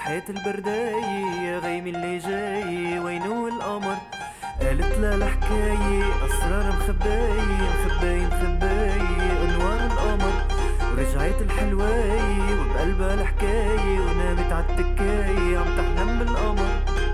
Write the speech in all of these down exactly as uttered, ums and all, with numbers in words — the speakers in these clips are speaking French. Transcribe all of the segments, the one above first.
حياة البرداية غيم اللي جاي وينو القمر قالت لا الحكاية أسرار مخباية مخباية مخباية أنوار القمر ورجعت الحلواية وبقلبها الحكاية ونامت عالتكاية عم تحلم بالقمر.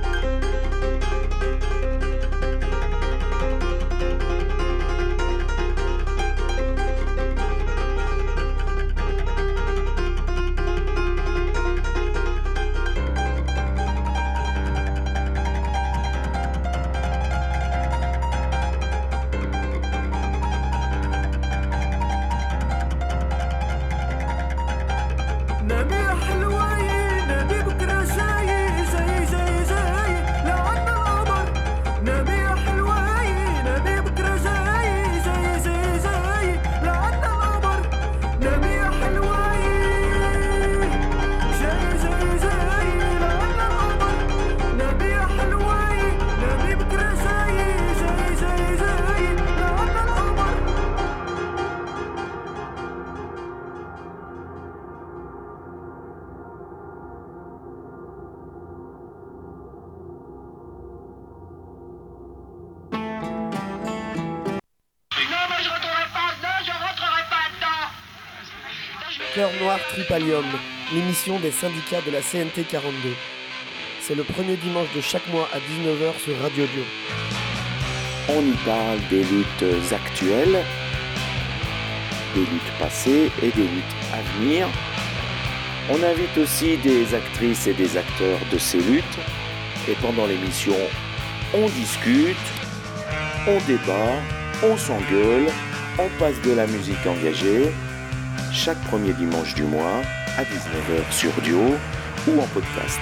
Cœur Noir Tripalium, l'émission des syndicats de la C N T quarante-deux. C'est le premier dimanche de chaque mois à dix-neuf heures sur Radio Dio. On y parle des luttes actuelles, des luttes passées et des luttes à venir. On invite aussi des actrices et des acteurs de ces luttes. Et pendant l'émission, on discute, on débat, on s'engueule, on passe de la musique engagée. Chaque premier dimanche du mois à dix-neuf heures sur Dio ou en podcast.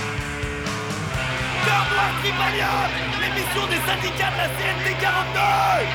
Cœur Noir Tripalium, l'émission des syndicats de la C N T quarante-deux.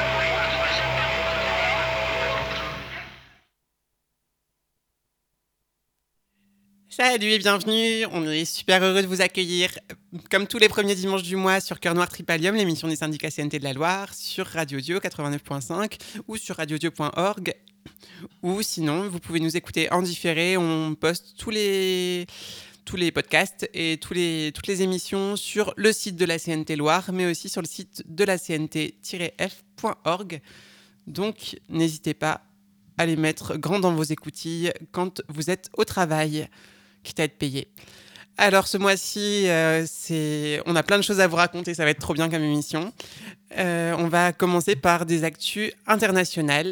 Salut et bienvenue, on est super heureux de vous accueillir comme tous les premiers dimanches du mois sur Cœur Noir Tripalium, l'émission des syndicats C N T de la Loire, sur Radio Dio quatre-vingt-neuf point cinq ou sur radio dio point org. Ou sinon, vous pouvez nous écouter en différé. On poste tous les, tous les podcasts et tous les, toutes les émissions sur le site de la C N T Loire, mais aussi sur le site de la C N T F point org. Donc, n'hésitez pas à les mettre grand dans vos écoutilles quand vous êtes au travail, quitte à être payé. Alors, ce mois-ci, euh, c'est... on a plein de choses à vous raconter. Ça va être trop bien comme émission. Euh, on va commencer par des actus internationales.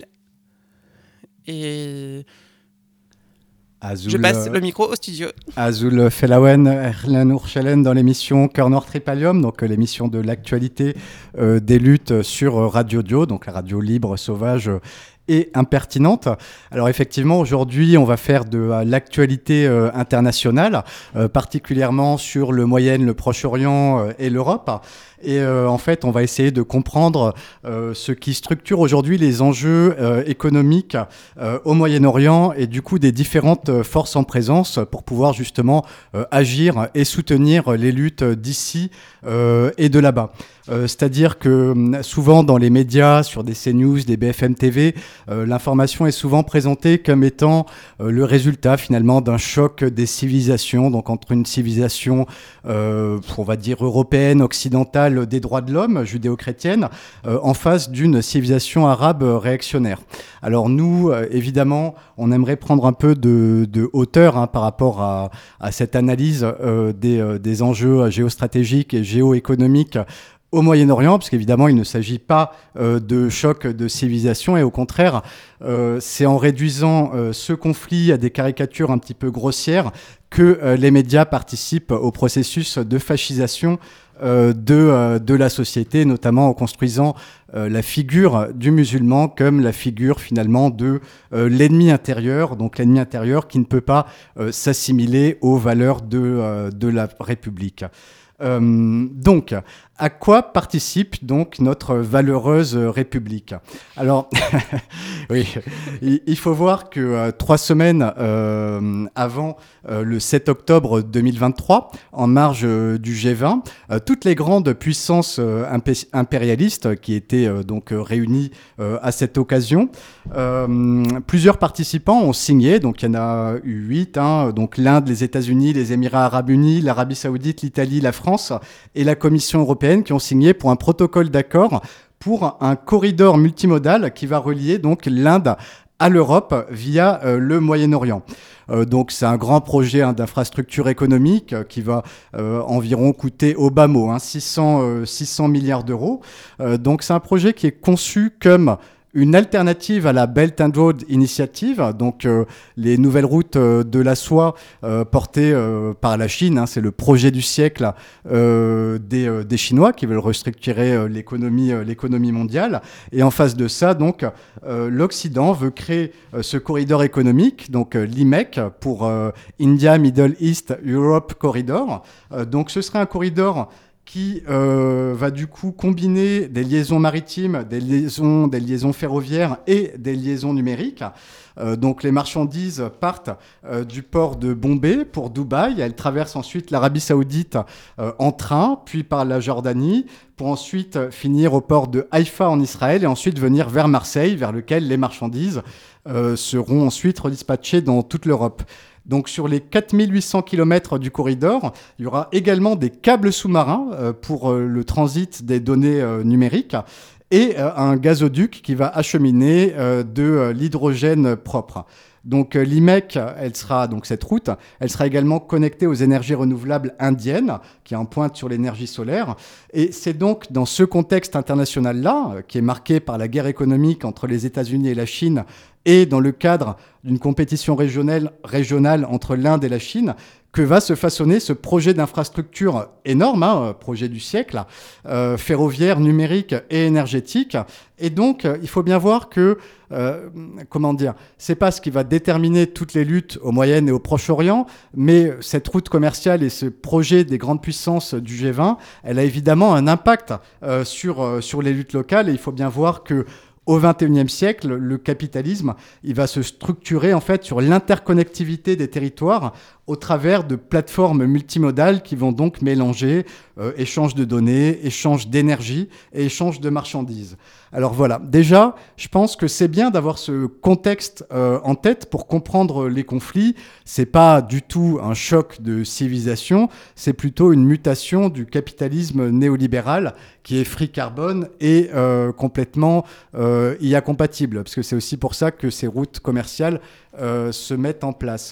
Et Azul, je passe le micro au studio. Azul Felawen, Erlen Urchelen dans l'émission Cœur Noir Tripalium, donc euh, l'émission de l'actualité euh, des luttes sur euh, Radio Dio, donc la radio libre, sauvage euh, et impertinente. Alors effectivement, aujourd'hui, on va faire de euh, l'actualité euh, internationale, euh, particulièrement sur le Moyen, le Proche-Orient euh, et l'Europe. Et euh, en fait, on va essayer de comprendre euh, ce qui structure aujourd'hui les enjeux euh, économiques euh, au Moyen-Orient et du coup des différentes euh, forces en présence pour pouvoir justement euh, agir et soutenir les luttes d'ici euh, et de là-bas. Euh, c'est-à-dire que souvent dans les médias, sur des CNews, des B F M T V, euh, l'information est souvent présentée comme étant euh, le résultat finalement d'un choc des civilisations, donc entre une civilisation, euh, on va dire européenne, occidentale, des droits de l'homme, judéo-chrétienne, euh, en face d'une civilisation arabe réactionnaire. Alors nous, euh, évidemment, on aimerait prendre un peu de, de hauteur hein, par rapport à, à cette analyse euh, des, euh, des enjeux géostratégiques et géoéconomiques au Moyen-Orient, parce qu'évidemment, il ne s'agit pas euh, de choc de civilisation, et au contraire, euh, c'est en réduisant euh, ce conflit à des caricatures un petit peu grossières que euh, les médias participent au processus de fascisation euh, de, euh, de la société, notamment en construisant euh, la figure du musulman comme la figure finalement de euh, l'ennemi intérieur, donc l'ennemi intérieur qui ne peut pas euh, s'assimiler aux valeurs de, euh, de la République. Euh, donc, À quoi participe donc notre valeureuse République ? Alors, oui, il faut voir que euh, trois semaines euh, avant euh, le sept octobre deux mille vingt-trois, en marge euh, du G vingt, euh, toutes les grandes puissances euh, impé- impérialistes qui étaient euh, donc euh, réunies euh, à cette occasion, euh, plusieurs participants ont signé, donc il y en a eu huit, hein, donc l'Inde, les États-Unis, les Émirats arabes unis, l'Arabie saoudite, l'Italie, la France et la Commission européenne qui ont signé pour un protocole d'accord pour un corridor multimodal qui va relier donc l'Inde à l'Europe via euh, le Moyen-Orient. Euh, donc c'est un grand projet hein, d'infrastructure économique euh, qui va euh, environ coûter au bas mot hein, six cents milliards d'euros. Euh, donc c'est un projet qui est conçu comme une alternative à la Belt and Road Initiative, donc euh, les nouvelles routes euh, de la soie euh, portées euh, par la Chine. Hein, c'est le projet du siècle euh, des, euh, des Chinois qui veulent restructurer euh, l'économie, euh, l'économie mondiale. Et en face de ça, donc, euh, l'Occident veut créer euh, ce corridor économique, donc euh, l'I M E C, pour euh, India, Middle East, Europe Corridor. Euh, donc ce serait un corridor qui euh, va du coup combiner des liaisons maritimes, des liaisons, des liaisons ferroviaires et des liaisons numériques. Euh, donc les marchandises partent euh, du port de Bombay pour Dubaï. Elles traversent ensuite l'Arabie saoudite euh, en train, puis par la Jordanie, pour ensuite finir au port de Haïfa en Israël et ensuite venir vers Marseille, vers lequel les marchandises euh, seront ensuite redispatchées dans toute l'Europe. Donc sur les quatre mille huit cents kilomètres du corridor, il y aura également des câbles sous-marins euh, pour euh, le transit des données euh, numériques et euh, un gazoduc qui va acheminer euh, de euh, l'hydrogène propre. Donc euh, l'I M E C, elle sera, donc cette route, elle sera également connectée aux énergies renouvelables indiennes, qui est en pointe sur l'énergie solaire. Et c'est donc dans ce contexte international-là, euh, qui est marqué par la guerre économique entre les États-Unis et la Chine, et dans le cadre d'une compétition régionale, régionale entre l'Inde et la Chine, que va se façonner ce projet d'infrastructure énorme, hein, projet du siècle, euh, ferroviaire, numérique et énergétique. Et donc, euh, il faut bien voir que, euh, comment dire, c'est pas ce qui va déterminer toutes les luttes au Moyen et au Proche-Orient, mais cette route commerciale et ce projet des grandes puissances du G vingt, elle a évidemment un impact euh, sur, euh, sur les luttes locales. Et il faut bien voir que au vingt et unième siècle, le capitalisme, il va se structurer en fait sur l'interconnectivité des territoires au travers de plateformes multimodales qui vont donc mélanger euh, échange de données, échange d'énergie et échange de marchandises. Alors voilà, déjà, je pense que c'est bien d'avoir ce contexte euh, en tête pour comprendre les conflits. C'est pas du tout un choc de civilisation, c'est plutôt une mutation du capitalisme néolibéral qui est free carbone et euh, complètement euh, I A compatible, parce que c'est aussi pour ça que ces routes commerciales euh, se mettent en place.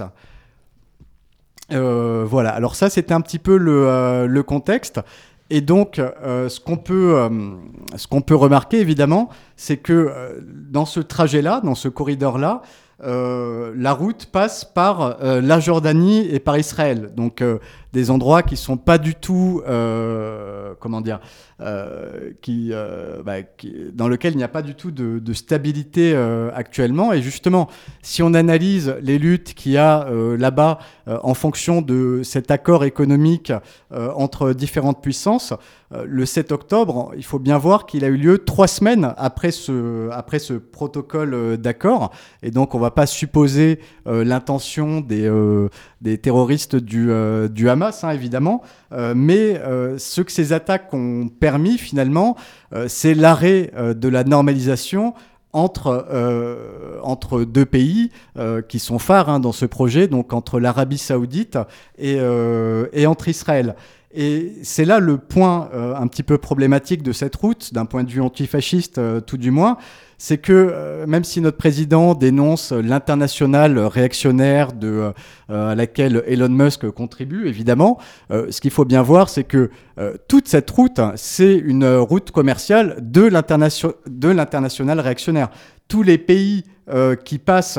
Euh, voilà, alors ça c'était un petit peu le, euh, le contexte. Et donc, euh, ce qu'on peut, euh, ce qu'on peut remarquer évidemment, c'est que euh, dans ce trajet-là, dans ce corridor-là, euh, la route passe par euh, la Jordanie et par Israël. Donc, euh, des endroits qui sont pas du tout, euh, comment dire, euh, qui, euh, bah, qui, dans lesquels il n'y a pas du tout de, de stabilité euh, actuellement. Et justement, si on analyse les luttes qu'il y a euh, là-bas euh, en fonction de cet accord économique euh, entre différentes puissances, euh, le sept octobre, il faut bien voir qu'il a eu lieu trois semaines après ce, après ce protocole euh, d'accord. Et donc, on ne va pas supposer euh, l'intention des, euh, des terroristes du, euh, du Hamas, Hein, évidemment, euh, mais euh, ce que ces attaques ont permis finalement, euh, c'est l'arrêt euh, de la normalisation entre, euh, entre deux pays euh, qui sont phares hein, dans ce projet, donc entre l'Arabie saoudite et, euh, et entre Israël. Et c'est là le point euh, un petit peu problématique de cette route, d'un point de vue antifasciste euh, tout du moins, c'est que euh, même si notre président dénonce l'internationale réactionnaire de, euh, à laquelle Elon Musk contribue, évidemment, euh, ce qu'il faut bien voir, c'est que euh, toute cette route, c'est une route commerciale de, l'internation- de l'internationale réactionnaire. Tous les pays euh, qui passent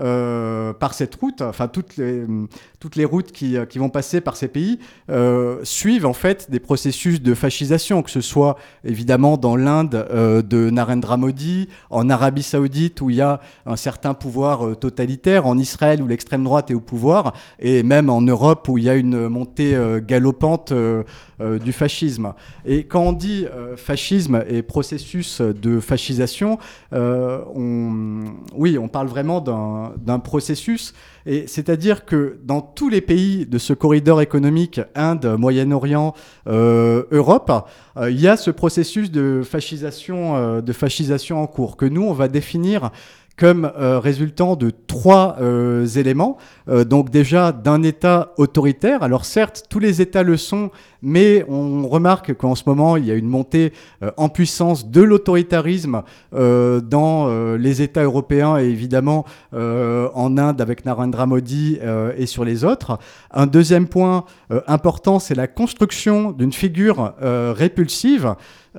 euh, par cette route, enfin toutes les, toutes les routes qui, qui vont passer par ces pays, euh, suivent en fait des processus de fascisation, que ce soit évidemment dans l'Inde euh, de Narendra Modi, en Arabie Saoudite où il y a un certain pouvoir euh, totalitaire, en Israël où l'extrême droite est au pouvoir, et même en Europe où il y a une montée euh, galopante euh, euh, du fascisme. Et quand on dit euh, fascisme et processus de fascisation, euh, on, oui, on parle vraiment d'un, d'un processus, et c'est-à-dire que dans tous les pays de ce corridor économique, Inde, Moyen-Orient, euh, Europe, euh, il y a ce processus de fascisation, euh, de fascisation en cours, que nous, on va définir comme euh, résultant de trois euh, éléments. Euh, donc déjà d'un État autoritaire. Alors certes, tous les États le sont, mais on remarque qu'en ce moment, il y a une montée euh, en puissance de l'autoritarisme euh, dans euh, les États européens et évidemment euh, en Inde avec Narendra Modi euh, et sur les autres. Un deuxième point euh, important, c'est la construction d'une figure euh, répulsive.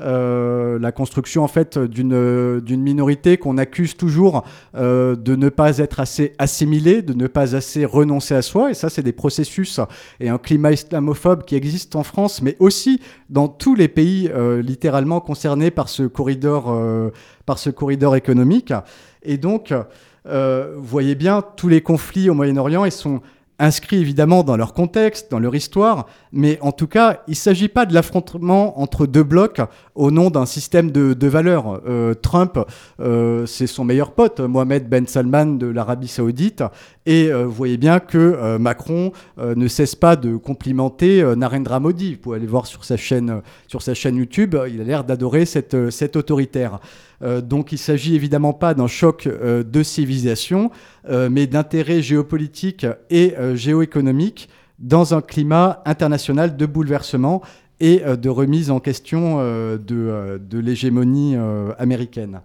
Euh, la construction en fait d'une, d'une minorité qu'on accuse toujours euh, de ne pas être assez assimilée, de ne pas assez renoncer à soi, et ça c'est des processus et un climat islamophobe qui existe en France, mais aussi dans tous les pays euh, littéralement concernés par ce corridor, euh, par ce corridor économique. Et donc, euh, vous voyez bien, tous les conflits au Moyen-Orient, ils sont inscrits évidemment dans leur contexte, dans leur histoire, mais en tout cas, il ne s'agit pas de l'affrontement entre deux blocs au nom d'un système de, de valeurs. Euh, Trump, euh, c'est son meilleur pote, Mohamed Ben Salman de l'Arabie Saoudite, et euh, vous voyez bien que euh, Macron euh, ne cesse pas de complimenter euh, Narendra Modi. Vous pouvez aller voir sur sa chaîne, euh, sur sa chaîne YouTube, il a l'air d'adorer cette, euh, cet autoritaire. Euh, donc il ne s'agit évidemment pas d'un choc euh, de civilisation, euh, mais d'intérêts géopolitiques et euh, géoéconomiques dans un climat international de bouleversement et euh, de remise en question euh, de, euh, de l'hégémonie euh, américaine.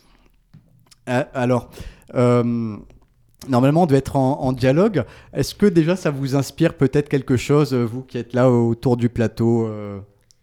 Euh, alors, euh, normalement, on doit être en, en dialogue. Est-ce que déjà ça vous inspire peut-être quelque chose, vous qui êtes là autour du plateau euh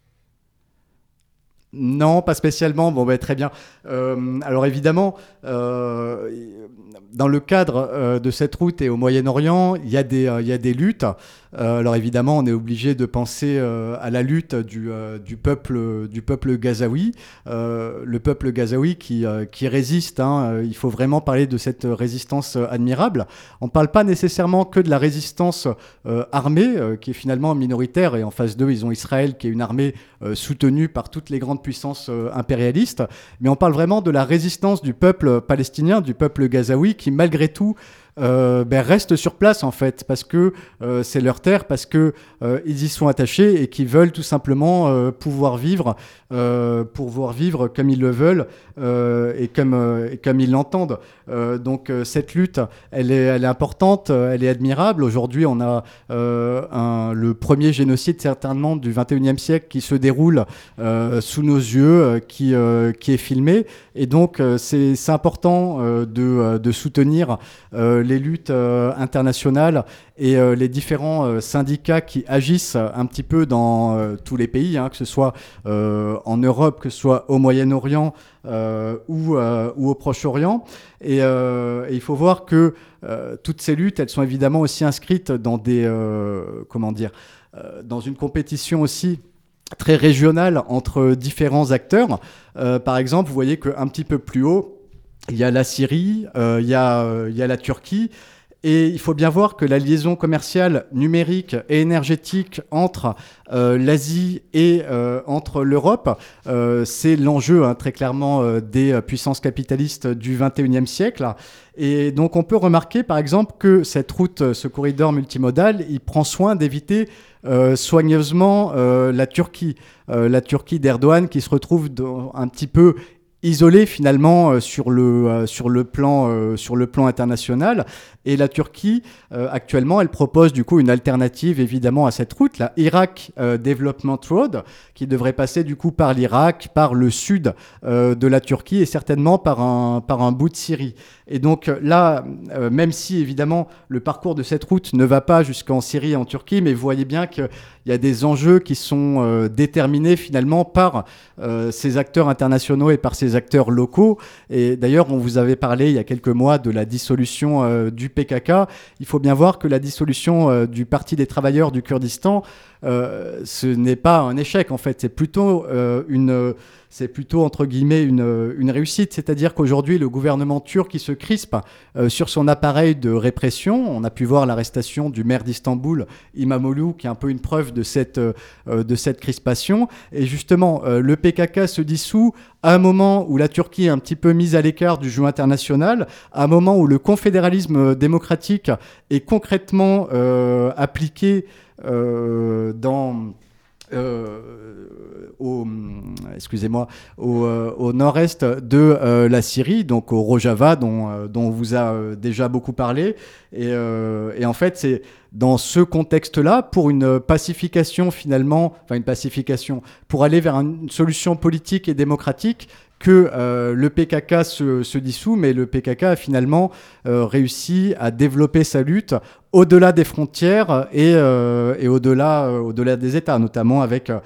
Non, pas spécialement. Bon, ben, très bien. Euh, alors évidemment, euh, dans le cadre euh, de cette route et au Moyen-Orient, il y a des, euh, il y a des luttes. Euh, alors évidemment, on est obligé de penser euh, à la lutte du, euh, du, peuple, du peuple gazaoui. Euh, le peuple gazaoui qui, euh, qui résiste. Hein, il faut vraiment parler de cette résistance admirable. On ne parle pas nécessairement que de la résistance euh, armée, euh, qui est finalement minoritaire. Et en face d'eux, ils ont Israël, qui est une armée euh, soutenue par toutes les grandes puissance euh, impérialiste, mais on parle vraiment de la résistance du peuple palestinien, du peuple gazaoui, qui malgré tout euh, ben, reste sur place en fait, parce que euh, c'est leur terre, parce que euh, ils y sont attachés et qui veulent tout simplement euh, pouvoir vivre, euh, pouvoir vivre comme ils le veulent euh, et comme euh, et comme ils l'entendent. Euh, donc euh, cette lutte, elle est, elle est importante, elle est admirable. Aujourd'hui, on a euh, un, le premier génocide certainement du vingt et unième siècle qui se déroule euh, sous nos yeux, euh, qui euh, qui est filmé, et donc euh, c'est c'est important euh, de de soutenir euh, les luttes euh, internationales et euh, les différents euh, syndicats qui agissent un petit peu dans euh, tous les pays, hein, que ce soit euh, en Europe, que ce soit au Moyen-Orient euh, ou, euh, ou au Proche-Orient. Et, euh, et il faut voir que euh, toutes ces luttes, elles sont évidemment aussi inscrites dans des, euh, comment dire, euh, dans une compétition aussi très régionale entre différents acteurs. Euh, par exemple, vous voyez qu'un petit peu plus haut, il y a la Syrie, euh, il y a, euh, il y a la Turquie. Et il faut bien voir que la liaison commerciale numérique et énergétique entre euh, l'Asie et euh, entre l'Europe, euh, c'est l'enjeu hein, très clairement euh, des puissances capitalistes du vingt et unième siècle. Et donc on peut remarquer par exemple que cette route, ce corridor multimodal, il prend soin d'éviter euh, soigneusement euh, la Turquie. Euh, la Turquie d'Erdogan qui se retrouve dans, un petit peu isolée finalement euh, sur le euh, sur le plan euh, sur le plan international. Et la Turquie euh, actuellement, elle propose du coup une alternative évidemment à cette route, la Iraq euh, Development Road, qui devrait passer du coup par l'Irak, par le sud euh, de la Turquie et certainement par un par un bout de Syrie. Et donc là, euh, même si évidemment le parcours de cette route ne va pas jusqu'en Syrie et en Turquie, mais vous voyez bien qu'il y a des enjeux qui sont euh, déterminés finalement par euh, ces acteurs internationaux et par ces des acteurs locaux. Et d'ailleurs, on vous avait parlé il y a quelques mois de la dissolution euh, du P K K. Il faut bien voir que la dissolution euh, du Parti des travailleurs du Kurdistan, euh, ce n'est pas un échec en fait, c'est plutôt euh, une... c'est plutôt, entre guillemets, une, une réussite. C'est-à-dire qu'aujourd'hui, le gouvernement turc qui se crispe euh, sur son appareil de répression, on a pu voir l'arrestation du maire d'Istanbul, Imamoglu, qui est un peu une preuve de cette, euh, de cette crispation. Et justement, euh, le P K K se dissout à un moment où la Turquie est un petit peu mise à l'écart du jeu international, à un moment où le confédéralisme démocratique est concrètement euh, appliqué euh, dans... Euh, au, excusez-moi, au, euh, au nord-est de euh, la Syrie, donc au Rojava, dont, euh, dont on vous a euh, déjà beaucoup parlé. Et, euh, et en fait, c'est dans ce contexte-là, pour une pacification finalement, enfin une pacification, pour aller vers une solution politique et démocratique, que euh, le P K K se, se dissout, mais le P K K a finalement euh, réussi à développer sa lutte au-delà des frontières et, euh, et au-delà, euh, au-delà des États, notamment avec euh,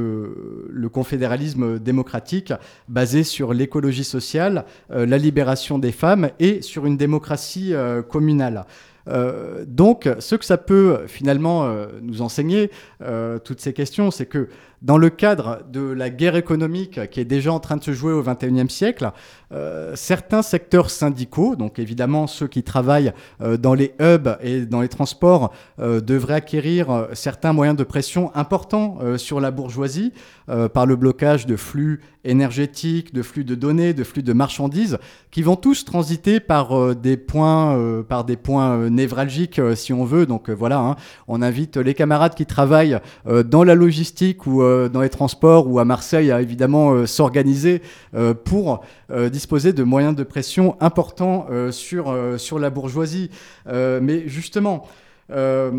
le, le confédéralisme démocratique basé sur l'écologie sociale, euh, la libération des femmes et sur une démocratie euh, communale. Euh, donc, ce que ça peut finalement euh, nous enseigner, euh, toutes ces questions, c'est que dans le cadre de la guerre économique qui est déjà en train de se jouer au vingt et unième siècle, euh, certains secteurs syndicaux, donc évidemment ceux qui travaillent euh, dans les hubs et dans les transports, euh, devraient acquérir euh, certains moyens de pression importants euh, sur la bourgeoisie euh, par le blocage de flux énergétiques, de flux de données, de flux de marchandises, qui vont tous transiter par euh, des points, euh, par des points euh, névralgiques, euh, si on veut. Donc euh, voilà, hein, on invite les camarades qui travaillent euh, dans la logistique ou euh, dans les transports ou à Marseille à évidemment euh, s'organiser euh, pour euh, disposer de moyens de pression importants euh, sur, euh, sur la bourgeoisie. Euh, mais justement, euh,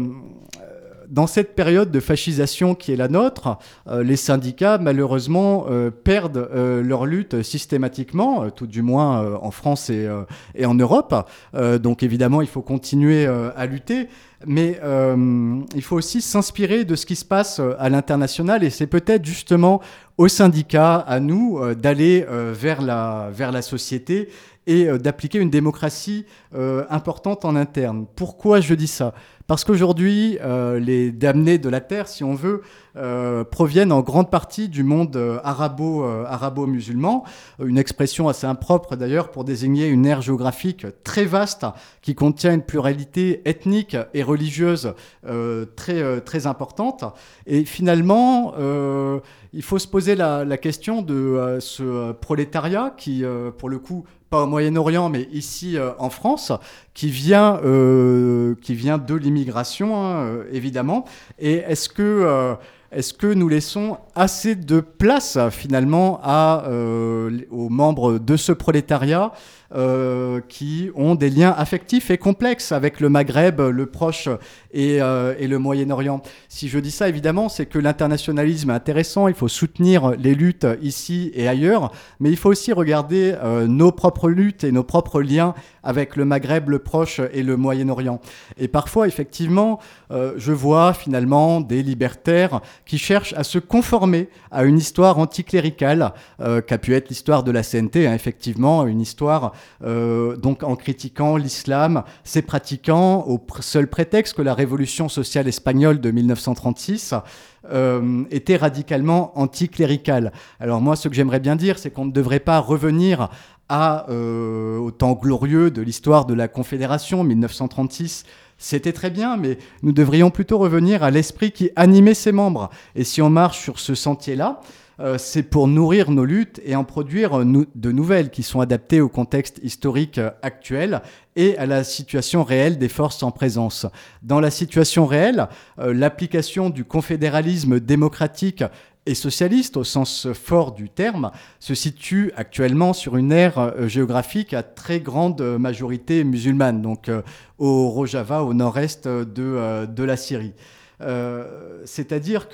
dans cette période de fascisation qui est la nôtre, euh, les syndicats, malheureusement, euh, perdent euh, leur lutte systématiquement, euh, tout du moins euh, en France et, euh, et en Europe. Euh, donc évidemment, il faut continuer euh, à lutter. Mais euh, il faut aussi s'inspirer de ce qui se passe à l'international et c'est peut-être justement aux syndicats, à nous, euh, d'aller euh, vers la, vers la société et euh, d'appliquer une démocratie euh, importante en interne. Pourquoi je dis ça ? Parce qu'aujourd'hui, euh, les damnés de la terre, si on veut, euh, proviennent en grande partie du monde euh, arabo, euh, arabo-musulman, une expression assez impropre d'ailleurs pour désigner une aire géographique très vaste qui contient une pluralité ethnique et religieuse euh, très, euh, très importante. Et finalement, euh, il faut se poser la, la question de euh, ce prolétariat qui, euh, pour le coup, pas au Moyen-Orient, mais ici euh, en France, qui vient, euh, qui vient de l'immigration, hein, euh, évidemment. Et est-ce que, euh, est-ce que nous laissons assez de place, finalement, à, euh, aux membres de ce prolétariat euh, qui ont des liens affectifs et complexes avec le Maghreb, le Proche et, euh, et le Moyen-Orient. Si je dis ça, évidemment, c'est que l'internationalisme est intéressant, il faut soutenir les luttes ici et ailleurs, mais il faut aussi regarder euh, nos propres luttes et nos propres liens avec le Maghreb, le Proche et le Moyen-Orient. Et parfois, effectivement, euh, je vois finalement des libertaires qui cherchent à se conformer à une histoire anticléricale, euh, qu'a pu être l'histoire de la C N T, hein, effectivement, une histoire euh, donc en critiquant l'islam, ses pratiquants, au pr- seul prétexte que la révolution sociale espagnole de mille neuf cent trente-six euh, était radicalement anticléricale. Alors moi, ce que j'aimerais bien dire, c'est qu'on ne devrait pas revenir à, euh, au temps glorieux de l'histoire de la Confédération, mille neuf cent trente-six. C'était très bien, mais nous devrions plutôt revenir à l'esprit qui animait ses membres. Et si on marche sur ce sentier-là, euh, c'est pour nourrir nos luttes et en produire nou- de nouvelles qui sont adaptées au contexte historique euh, actuel et à la situation réelle des forces en présence. Dans la situation réelle, euh, l'application du confédéralisme démocratique et socialiste, au sens fort du terme, se situe actuellement sur une aire euh, géographique à très grande majorité musulmane, donc euh, au Rojava, au nord-est de, euh, de la Syrie. Euh, c'est-à-dire que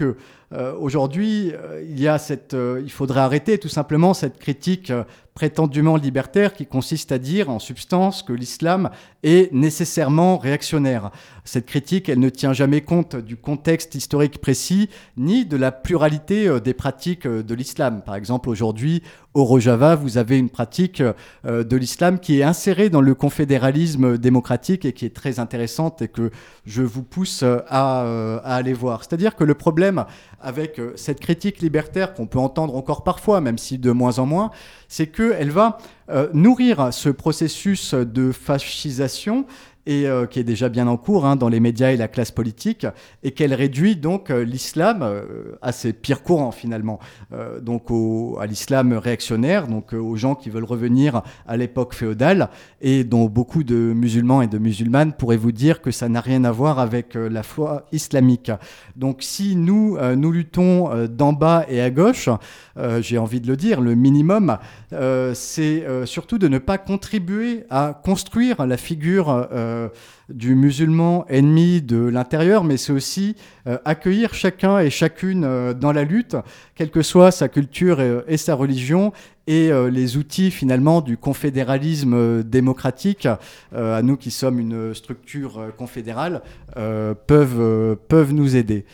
euh, aujourd'hui, euh, il y a cette, euh, il faudrait arrêter tout simplement cette critique euh, prétendument libertaire qui consiste à dire en substance que l'islam est nécessairement réactionnaire. Cette critique, elle ne tient jamais compte du contexte historique précis ni de la pluralité euh, des pratiques euh, de l'islam. Par exemple, aujourd'hui, au Rojava, vous avez une pratique euh, de l'islam qui est insérée dans le confédéralisme démocratique et qui est très intéressante et que je vous pousse à, euh, à aller voir. C'est-à-dire que le problème avec euh, cette critique libertaire qu'on peut entendre encore parfois, même si de moins en moins, c'est qu'elle va euh, nourrir ce processus de fascisation et euh, qui est déjà bien en cours hein, dans les médias et la classe politique, et qu'elle réduit donc euh, l'islam euh, à ses pires courants finalement, euh, donc au, à l'islam réactionnaire, donc euh, aux gens qui veulent revenir à l'époque féodale, et dont beaucoup de musulmans et de musulmanes pourraient vous dire que ça n'a rien à voir avec euh, la foi islamique. Donc si nous, euh, nous luttons euh, d'en bas et à gauche, euh, j'ai envie de le dire, le minimum, euh, c'est euh, surtout de ne pas contribuer à construire la figure euh, du musulman ennemi de l'intérieur, mais c'est aussi euh, accueillir chacun et chacune euh, dans la lutte, quelle que soit sa culture et, et sa religion, et euh, les outils finalement du confédéralisme euh, démocratique, euh, à nous qui sommes une structure euh, confédérale, euh, peuvent, euh, peuvent nous aider.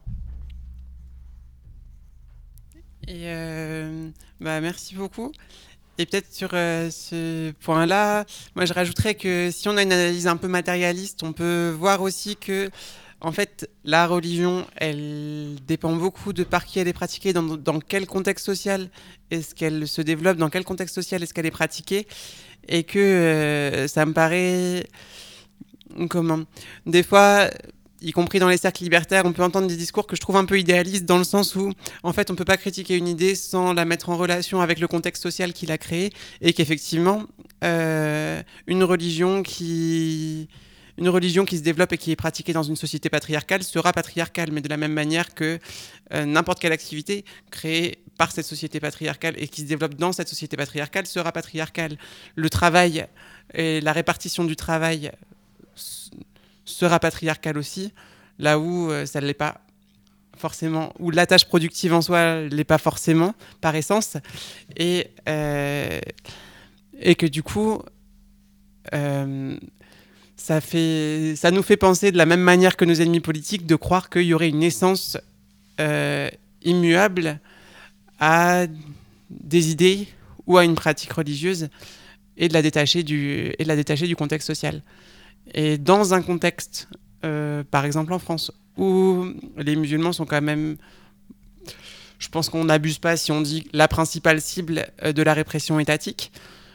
Et euh, bah, merci beaucoup. Et peut-être sur euh, ce point-là, moi je rajouterais que si on a une analyse un peu matérialiste, on peut voir aussi que, en fait, la religion, elle dépend beaucoup de par qui elle est pratiquée, dans, dans quel contexte social est-ce qu'elle se développe, dans quel contexte social est-ce qu'elle est pratiquée, et que euh, ça me paraît, comment, des fois, y compris dans les cercles libertaires, on peut entendre des discours que je trouve un peu idéalistes dans le sens où, en fait, on ne peut pas critiquer une idée sans la mettre en relation avec le contexte social qui l'a créée, et qu'effectivement, euh, une religion qui... Une religion qui se développe et qui est pratiquée dans une société patriarcale sera patriarcale, mais de la même manière que euh, n'importe quelle activité créée par cette société patriarcale et qui se développe dans cette société patriarcale sera patriarcale. Le travail et la répartition du travail sera patriarcale aussi, là où euh, ça ne l'est pas forcément, où la tâche productive en soi ne l'est pas forcément, par essence, et, euh, et que du coup... Euh, Ça, fait, ça nous fait penser de la même manière que nos ennemis politiques de croire qu'il y aurait une essence euh, immuable à des idées ou à une pratique religieuse et de la détacher du, et de la détacher du contexte social. Et dans un contexte, euh, par exemple en France, où les musulmans sont quand même... Je pense qu'on n'abuse pas si on dit la principale cible de la répression étatique.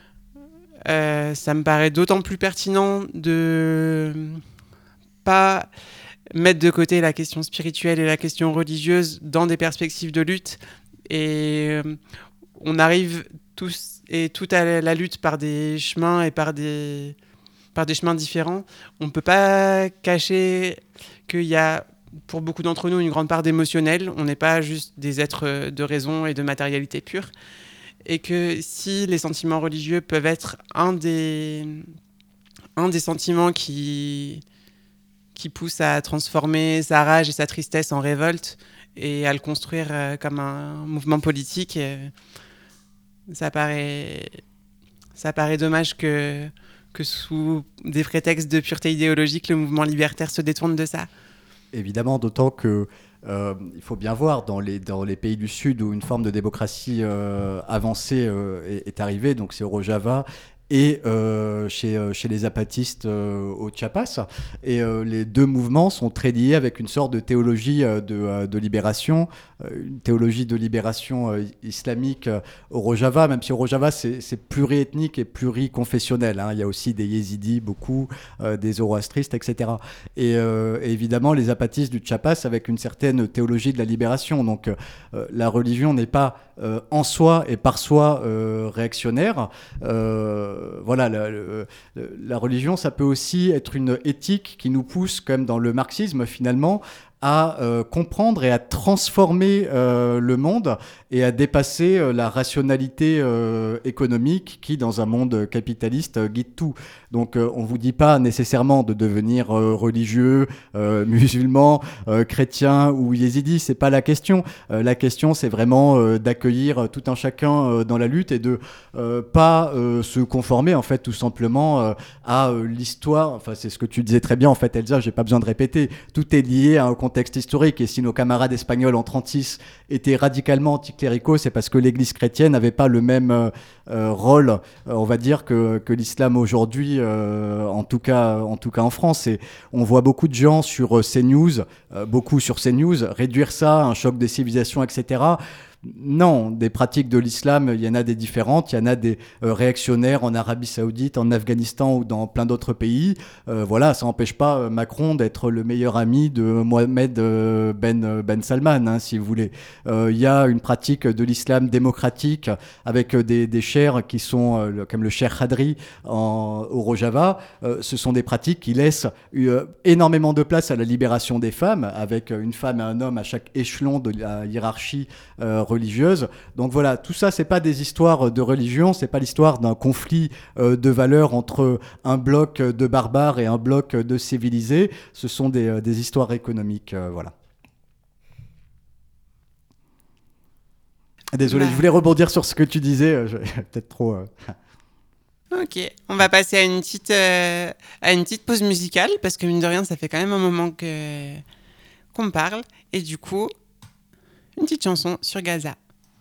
Euh, ça me paraît d'autant plus pertinent de pas mettre de côté la question spirituelle et la question religieuse dans des perspectives de lutte. Et euh, on arrive tous et tout à la lutte par des chemins et par des, par des chemins différents. On ne peut pas cacher qu'il y a, pour beaucoup d'entre nous, une grande part d'émotionnel. On n'est pas juste des êtres de raison et de matérialité pure. Et que si les sentiments religieux peuvent être un des, un des sentiments qui, qui pousse à transformer sa rage et sa tristesse en révolte et à le construire euh, comme un mouvement politique, euh, ça paraît, ça paraît dommage que, que sous des prétextes de pureté idéologique, le mouvement libertaire se détourne de ça. Évidemment, d'autant que Euh, il faut bien voir, dans les, dans les pays du Sud où une forme de démocratie euh, avancée euh, est, est arrivée, donc c'est au Rojava et euh, chez, euh, chez les zapatistes euh, au Chiapas. Et euh, les deux mouvements sont très liés avec une sorte de théologie euh, de, euh, de libération, euh, une théologie de libération euh, islamique euh, au Rojava, même si au Rojava c'est, c'est pluriethnique et pluriconfessionnel. Hein. Il y a aussi des yézidis, beaucoup, euh, des zoroastristes, et cetera. Et, euh, et évidemment les zapatistes du Chiapas avec une certaine théologie de la libération. Donc euh, la religion n'est pas euh, en soi et par soi euh, réactionnaire. Euh, Voilà, la, la, la religion, ça peut aussi être une éthique qui nous pousse, comme dans le marxisme finalement, à euh, comprendre et à transformer euh, le monde et à dépasser euh, la rationalité euh, économique qui, dans un monde capitaliste, euh, guide tout. Donc euh, on ne vous dit pas nécessairement de devenir euh, religieux, euh, musulman, euh, chrétien ou yézidi, c'est pas la question. Euh, la question, c'est vraiment euh, d'accueillir tout un chacun euh, dans la lutte et de euh, pas euh, se conformer, en fait, tout simplement euh, à euh, l'histoire. Enfin, c'est ce que tu disais très bien, en fait, Elsa, j'ai pas besoin de répéter. Tout est lié à un contexte historique, et si nos camarades espagnols en trente-six étaient radicalement anticléricaux, c'est parce que l'Église chrétienne n'avait pas le même euh, euh, rôle, euh, on va dire, que, que l'islam aujourd'hui, euh, en tout cas, en tout cas en France. Et on voit beaucoup de gens sur euh, CNews, euh, beaucoup sur CNews, réduire ça à un choc des civilisations, et cetera. Non, des pratiques de l'islam, il y en a des différentes. Il y en a des euh, réactionnaires en Arabie Saoudite, en Afghanistan ou dans plein d'autres pays. Euh, voilà, ça n'empêche pas euh, Macron d'être le meilleur ami de Mohamed euh, Ben, Ben Salman, hein, si vous voulez. Euh, il y a une pratique de l'islam démocratique avec euh, des, des chers qui sont euh, le, comme le cher Khadri en, au Rojava. Euh, ce sont des pratiques qui laissent euh, énormément de place à la libération des femmes, avec une femme et un homme à chaque échelon de la hiérarchie euh, religieuse. Donc voilà, tout ça, c'est pas des histoires de religion, c'est pas l'histoire d'un conflit euh, de valeurs entre un bloc de barbares et un bloc de civilisés. Ce sont des, euh, des histoires économiques, euh, voilà. Désolé, bah... je voulais rebondir sur ce que tu disais, euh, je... peut-être trop... Euh... Ok, on va passer à une petite euh, à une petite pause musicale, parce que mine de rien, ça fait quand même un moment que qu'on parle, et du coup, une petite chanson sur Gaza.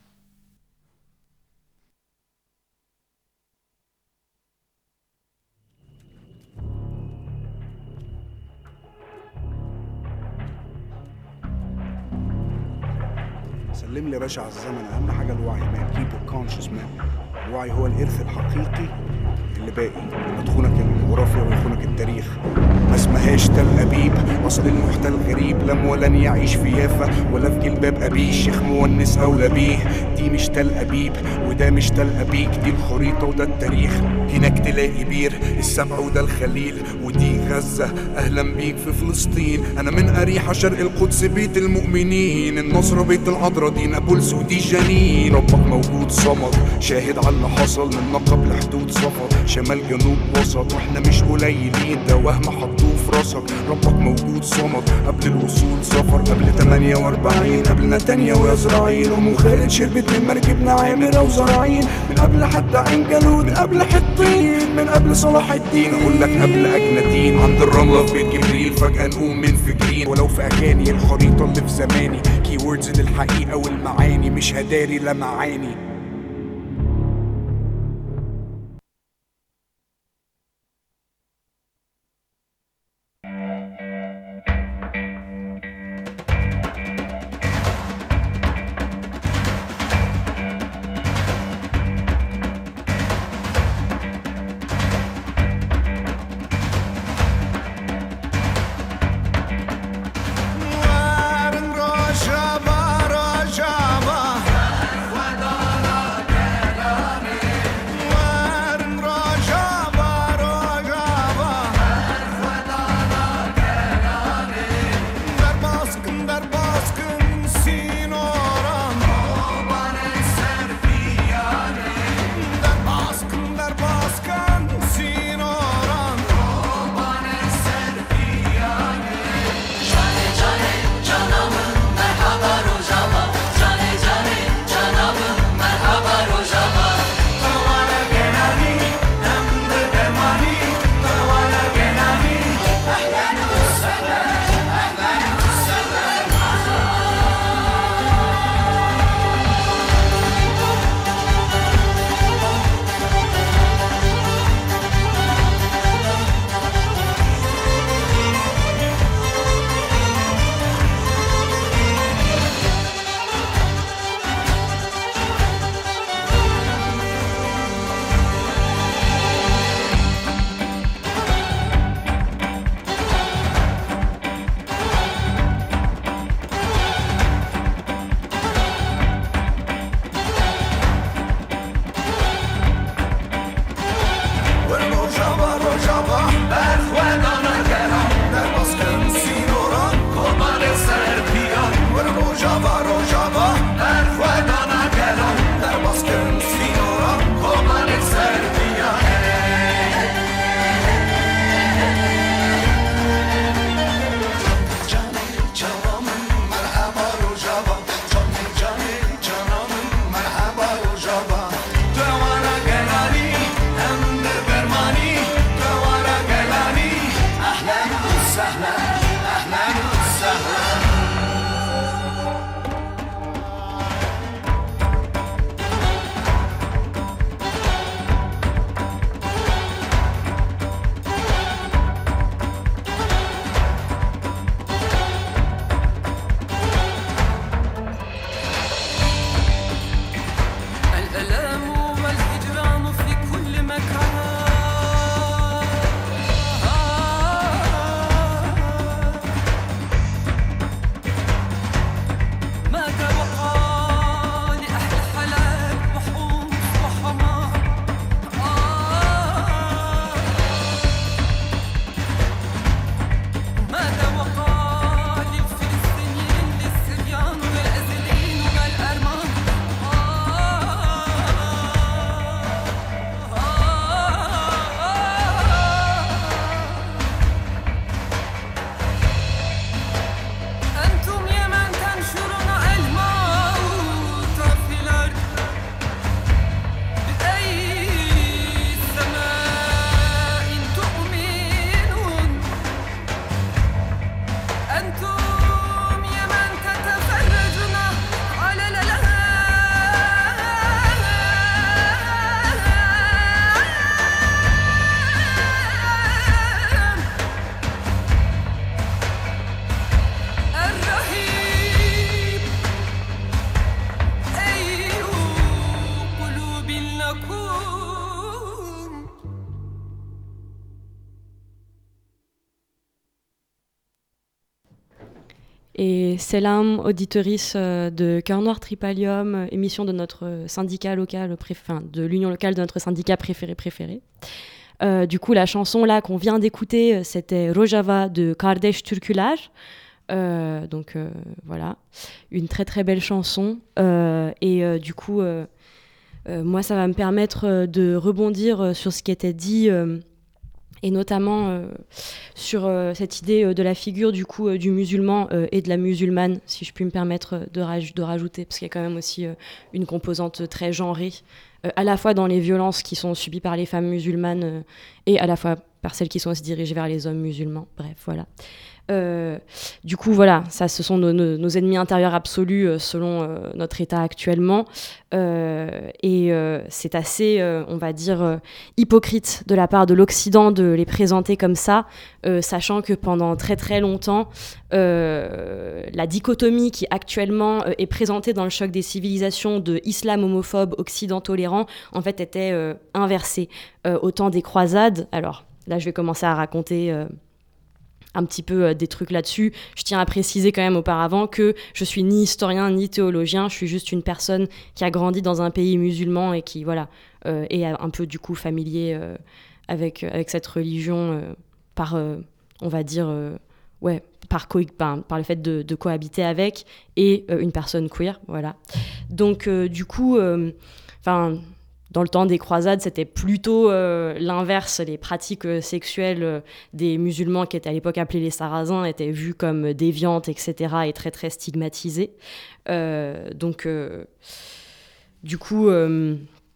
سلم لي يا باشا على الزمن، اهم حاجه الوعي مان، keep conscious man. الوعي هو الارث الحقيقي اللي باقي، يخونك الجغرافيا ويخونك التاريخ. ما اسمهاش تل أبيب، أصل المحتل غريب، لم ولن يعيش في يافا ولا في جلباب أبيه، الشيخ مونس أولى بيه. دي مش تل أبيب وده مش تل أبيك، دي الخريطة وده التاريخ. هناك تلاقي بير السبع وده الخليل، ودي غزة أهلا بيك في فلسطين. أنا من أريحة شرق القدس بيت المؤمنين، النصرة بيت العذراء دي نابلس ودي جنين. ربك موجود صمد شاهد على اللي حصل من نقب لحدود صفا، شمال جنوب وسط واحنا مش قليلين، ده وهم حطوه في راسك. ربك موجود صمد قبل الوصول سفر، قبل تمانية واربعين قبل نتانيا ويزرعيل، وام خالد شربت من مركبنا عامرة وزراعين، من قبل حتى عين جالوت قبل حطين، من قبل صلاح الدين اقول لك قبل اجنتين. عند الرملة في بيت جبريل فجأة نقوم منفجرين، ولو في اغاني الخريطة اللي في زماني كي ووردز للحقيقة والمعاني، مش هداري لا معاني. Rojava, Rojava, Et selam, auditrice de Cœur Noir Tripalium, émission de notre syndicat local, préf... enfin, de l'union locale de notre syndicat préféré préféré. Euh, du coup, la chanson là qu'on vient d'écouter, c'était Rojava de Kardeş Türküler. Euh, donc euh, voilà, une très très belle chanson. Euh, et euh, du coup, euh, euh, moi, ça va me permettre de rebondir sur ce qui était dit. Euh, et notamment euh, sur euh, cette idée euh, de la figure du coup euh, du musulman euh, et de la musulmane, si je puis me permettre de, raj- de rajouter, parce qu'il y a quand même aussi euh, une composante très genrée, euh, à la fois dans les violences qui sont subies par les femmes musulmanes euh, et à la fois par celles qui sont aussi dirigées vers les hommes musulmans. Bref, voilà. Euh, du coup, voilà, ça, ce sont nos, nos, nos ennemis intérieurs absolus euh, selon euh, notre état actuellement. Euh, et euh, c'est assez, euh, on va dire, euh, hypocrite de la part de l'Occident de les présenter comme ça, euh, sachant que pendant très très longtemps, euh, la dichotomie qui actuellement euh, est présentée dans le choc des civilisations de islam homophobe, occident tolérant, en fait était euh, inversée. Euh, au temps des croisades, alors là je vais commencer à raconter... Euh, un petit peu euh, des trucs là-dessus. Je tiens à préciser quand même auparavant que je suis ni historien ni théologien, je suis juste une personne qui a grandi dans un pays musulman et qui voilà euh, est un peu du coup familier euh, avec, avec cette religion euh, par, euh, on va dire, euh, ouais, par, co- par, par le fait de, de cohabiter avec et euh, une personne queer, voilà. Donc euh, du coup, enfin... Euh, Dans le temps des croisades, c'était plutôt euh, l'inverse. Les pratiques euh, sexuelles euh, des musulmans, qui étaient à l'époque appelés les sarrasins, étaient vues comme déviantes, et cetera, et très, très stigmatisées. Euh, donc, euh, du coup, euh,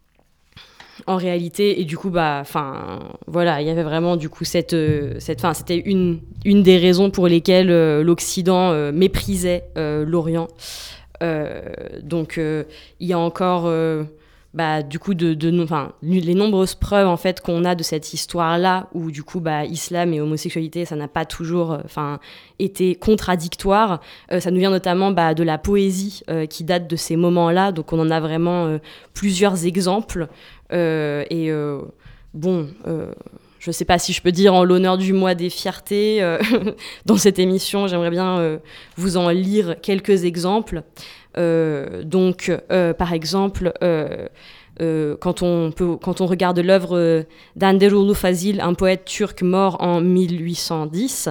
en réalité, et du coup, bah, enfin, voilà, il y avait vraiment, du coup, cette, euh, cette, fin, c'était une, une des raisons pour lesquelles euh, l'Occident euh, méprisait euh, l'Orient. Euh, donc, euh, il y a encore... Euh, Bah, du coup, de, de, enfin, les nombreuses preuves en fait qu'on a de cette histoire-là, où du coup, bah, islam et homosexualité, ça n'a pas toujours, enfin, été contradictoire. Euh, ça nous vient notamment bah, de la poésie euh, qui date de ces moments-là. Donc, on en a vraiment euh, plusieurs exemples. Euh, et euh, bon. Euh, Je ne sais pas si je peux dire en l'honneur du mois des fiertés, euh, dans cette émission, j'aimerais bien euh, vous en lire quelques exemples. Euh, donc, euh, par exemple, euh, euh, quand, on peut, quand on regarde l'œuvre d'Anadolu Fazil, un poète turc mort en mille huit cent dix,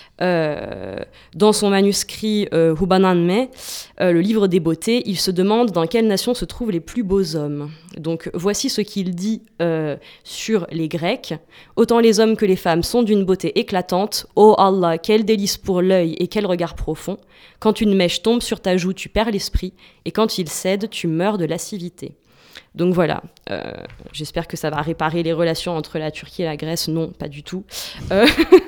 euh, dans son manuscrit euh, Hubananme, euh, le livre des beautés, il se demande dans quelle nation se trouvent les plus beaux hommes. Donc voici ce qu'il dit euh, sur les Grecs. Autant les hommes que les femmes sont d'une beauté éclatante. Oh Allah, quel délice pour l'œil et quel regard profond. Quand une mèche tombe sur ta joue, tu perds l'esprit, et quand il cède, tu meurs de lascivité. Donc voilà, euh, j'espère que ça va réparer les relations entre la Turquie et la Grèce. Non, pas du tout. Euh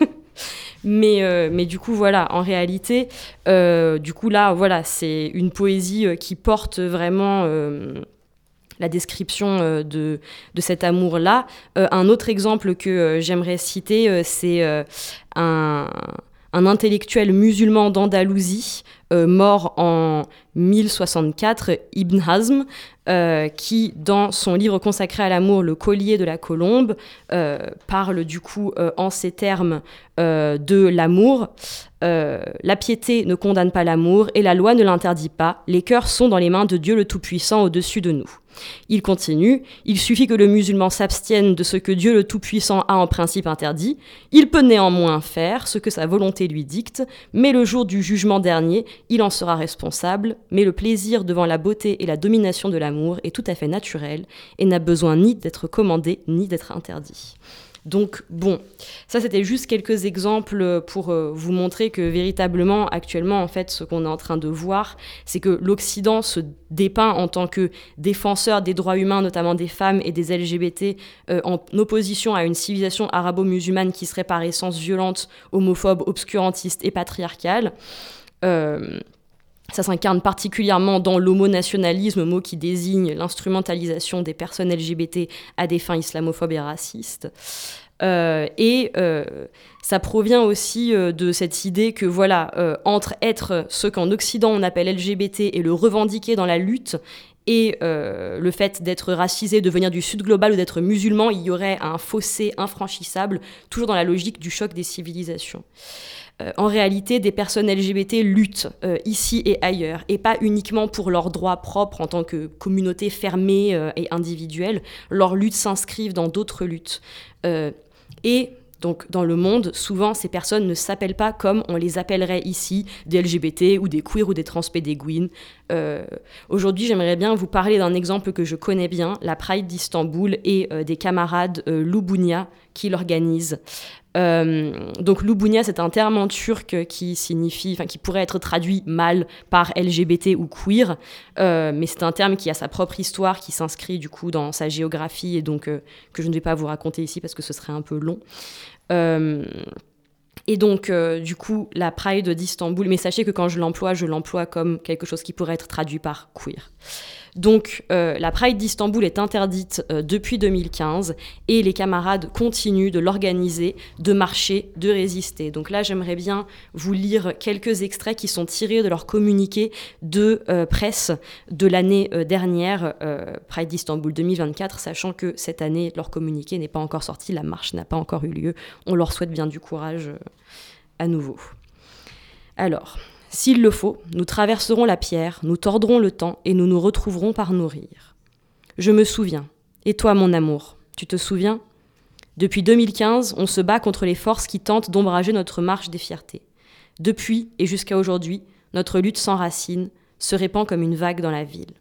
Mais, euh, mais du coup, voilà, en réalité, euh, du coup, là, voilà, c'est une poésie euh, qui porte vraiment euh, la description euh, de, de cet amour-là. Euh, un autre exemple que euh, j'aimerais citer, euh, c'est euh, un, un intellectuel musulman d'Andalousie, euh, mort en mille soixante-quatre, Ibn Hazm, euh, qui, dans son livre consacré à l'amour, Le collier de la colombe, euh, parle du coup euh, en ces termes euh, de l'amour. Euh, la piété ne condamne pas l'amour et la loi ne l'interdit pas. Les cœurs sont dans les mains de Dieu le Tout-Puissant au-dessus de nous. Il continue, il suffit que le musulman s'abstienne de ce que Dieu le Tout-Puissant a en principe interdit. Il peut néanmoins faire ce que sa volonté lui dicte, mais le jour du jugement dernier, il en sera responsable. Mais le plaisir devant la beauté et la domination de l'amour est tout à fait naturel et n'a besoin ni d'être commandé ni d'être interdit. Donc bon, ça c'était juste quelques exemples pour euh, vous montrer que véritablement, actuellement, en fait, ce qu'on est en train de voir, c'est que l'Occident se dépeint en tant que défenseur des droits humains, notamment des femmes et des L G B T, euh, en opposition à une civilisation arabo-musulmane qui serait par essence violente, homophobe, obscurantiste et patriarcale. Euh, Ça s'incarne particulièrement dans l'homonationalisme, mot qui désigne l'instrumentalisation des personnes L G B T à des fins islamophobes et racistes. Euh, et euh, ça provient aussi euh, de cette idée que, voilà, euh, entre être ce qu'en Occident on appelle L G B T et le revendiquer dans la lutte et euh, le fait d'être racisé, de venir du sud global ou d'être musulman, il y aurait un fossé infranchissable, toujours dans la logique du choc des civilisations. Euh, en réalité, des personnes L G B T luttent euh, ici et ailleurs, et pas uniquement pour leurs droits propres en tant que communauté fermée euh, et individuelle. Leurs luttes s'inscrivent dans d'autres luttes. Euh, et donc, dans le monde, souvent, ces personnes ne s'appellent pas comme on les appellerait ici, des L G B T ou des queers ou des transpédéguines. Euh, aujourd'hui, j'aimerais bien vous parler d'un exemple que je connais bien, la Pride d'Istanbul et euh, des camarades euh, Lubunya qui l'organisent. Euh, donc Lubunya, c'est un terme en turc qui signifie, enfin qui pourrait être traduit mal par L G B T ou queer, euh, mais c'est un terme qui a sa propre histoire, qui s'inscrit du coup dans sa géographie et donc euh, que je ne vais pas vous raconter ici parce que ce serait un peu long. Euh, et donc euh, du coup la Pride d'Istanbul, mais sachez que quand je l'emploie, je l'emploie comme quelque chose qui pourrait être traduit par queer. Donc euh, la Pride d'Istanbul est interdite euh, depuis deux mille quinze et les camarades continuent de l'organiser, de marcher, de résister. Donc là, j'aimerais bien vous lire quelques extraits qui sont tirés de leur communiqué de euh, presse de l'année euh, dernière, euh, Pride d'Istanbul deux mille vingt-quatre, sachant que cette année, leur communiqué n'est pas encore sorti, la marche n'a pas encore eu lieu. On leur souhaite bien du courage euh, à nouveau. Alors... S'il le faut, nous traverserons la pierre, nous tordrons le temps et nous nous retrouverons par nous rire. Je me souviens. Et toi, mon amour, tu te souviens ? Depuis deux mille quinze, on se bat contre les forces qui tentent d'ombrager notre marche des fiertés. Depuis et jusqu'à aujourd'hui, notre lutte s'enracine, se répand comme une vague dans la ville.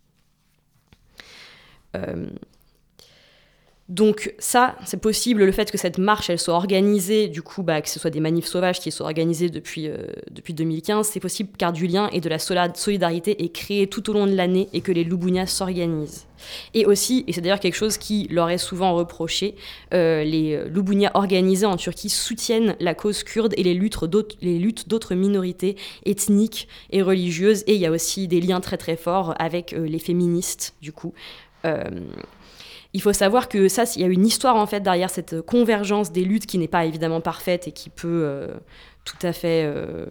Euh... Donc ça, c'est possible, le fait que cette marche, elle soit organisée, du coup, bah, que ce soit des manifs sauvages qui soient organisés depuis, euh, depuis deux mille quinze, c'est possible car du lien et de la solidarité est créé tout au long de l'année et que les Lubunya s'organisent. Et aussi, et c'est d'ailleurs quelque chose qui leur est souvent reproché, euh, les Lubunya organisés en Turquie soutiennent la cause kurde et les luttes d'autres, les luttes d'autres minorités ethniques et religieuses. Et il y a aussi des liens très très forts avec euh, les féministes, du coup. Euh, Il faut savoir que ça, il y a une histoire en fait derrière cette convergence des luttes qui n'est pas évidemment parfaite et qui peut euh, tout à fait euh,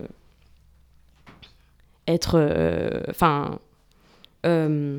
être, enfin, euh, euh,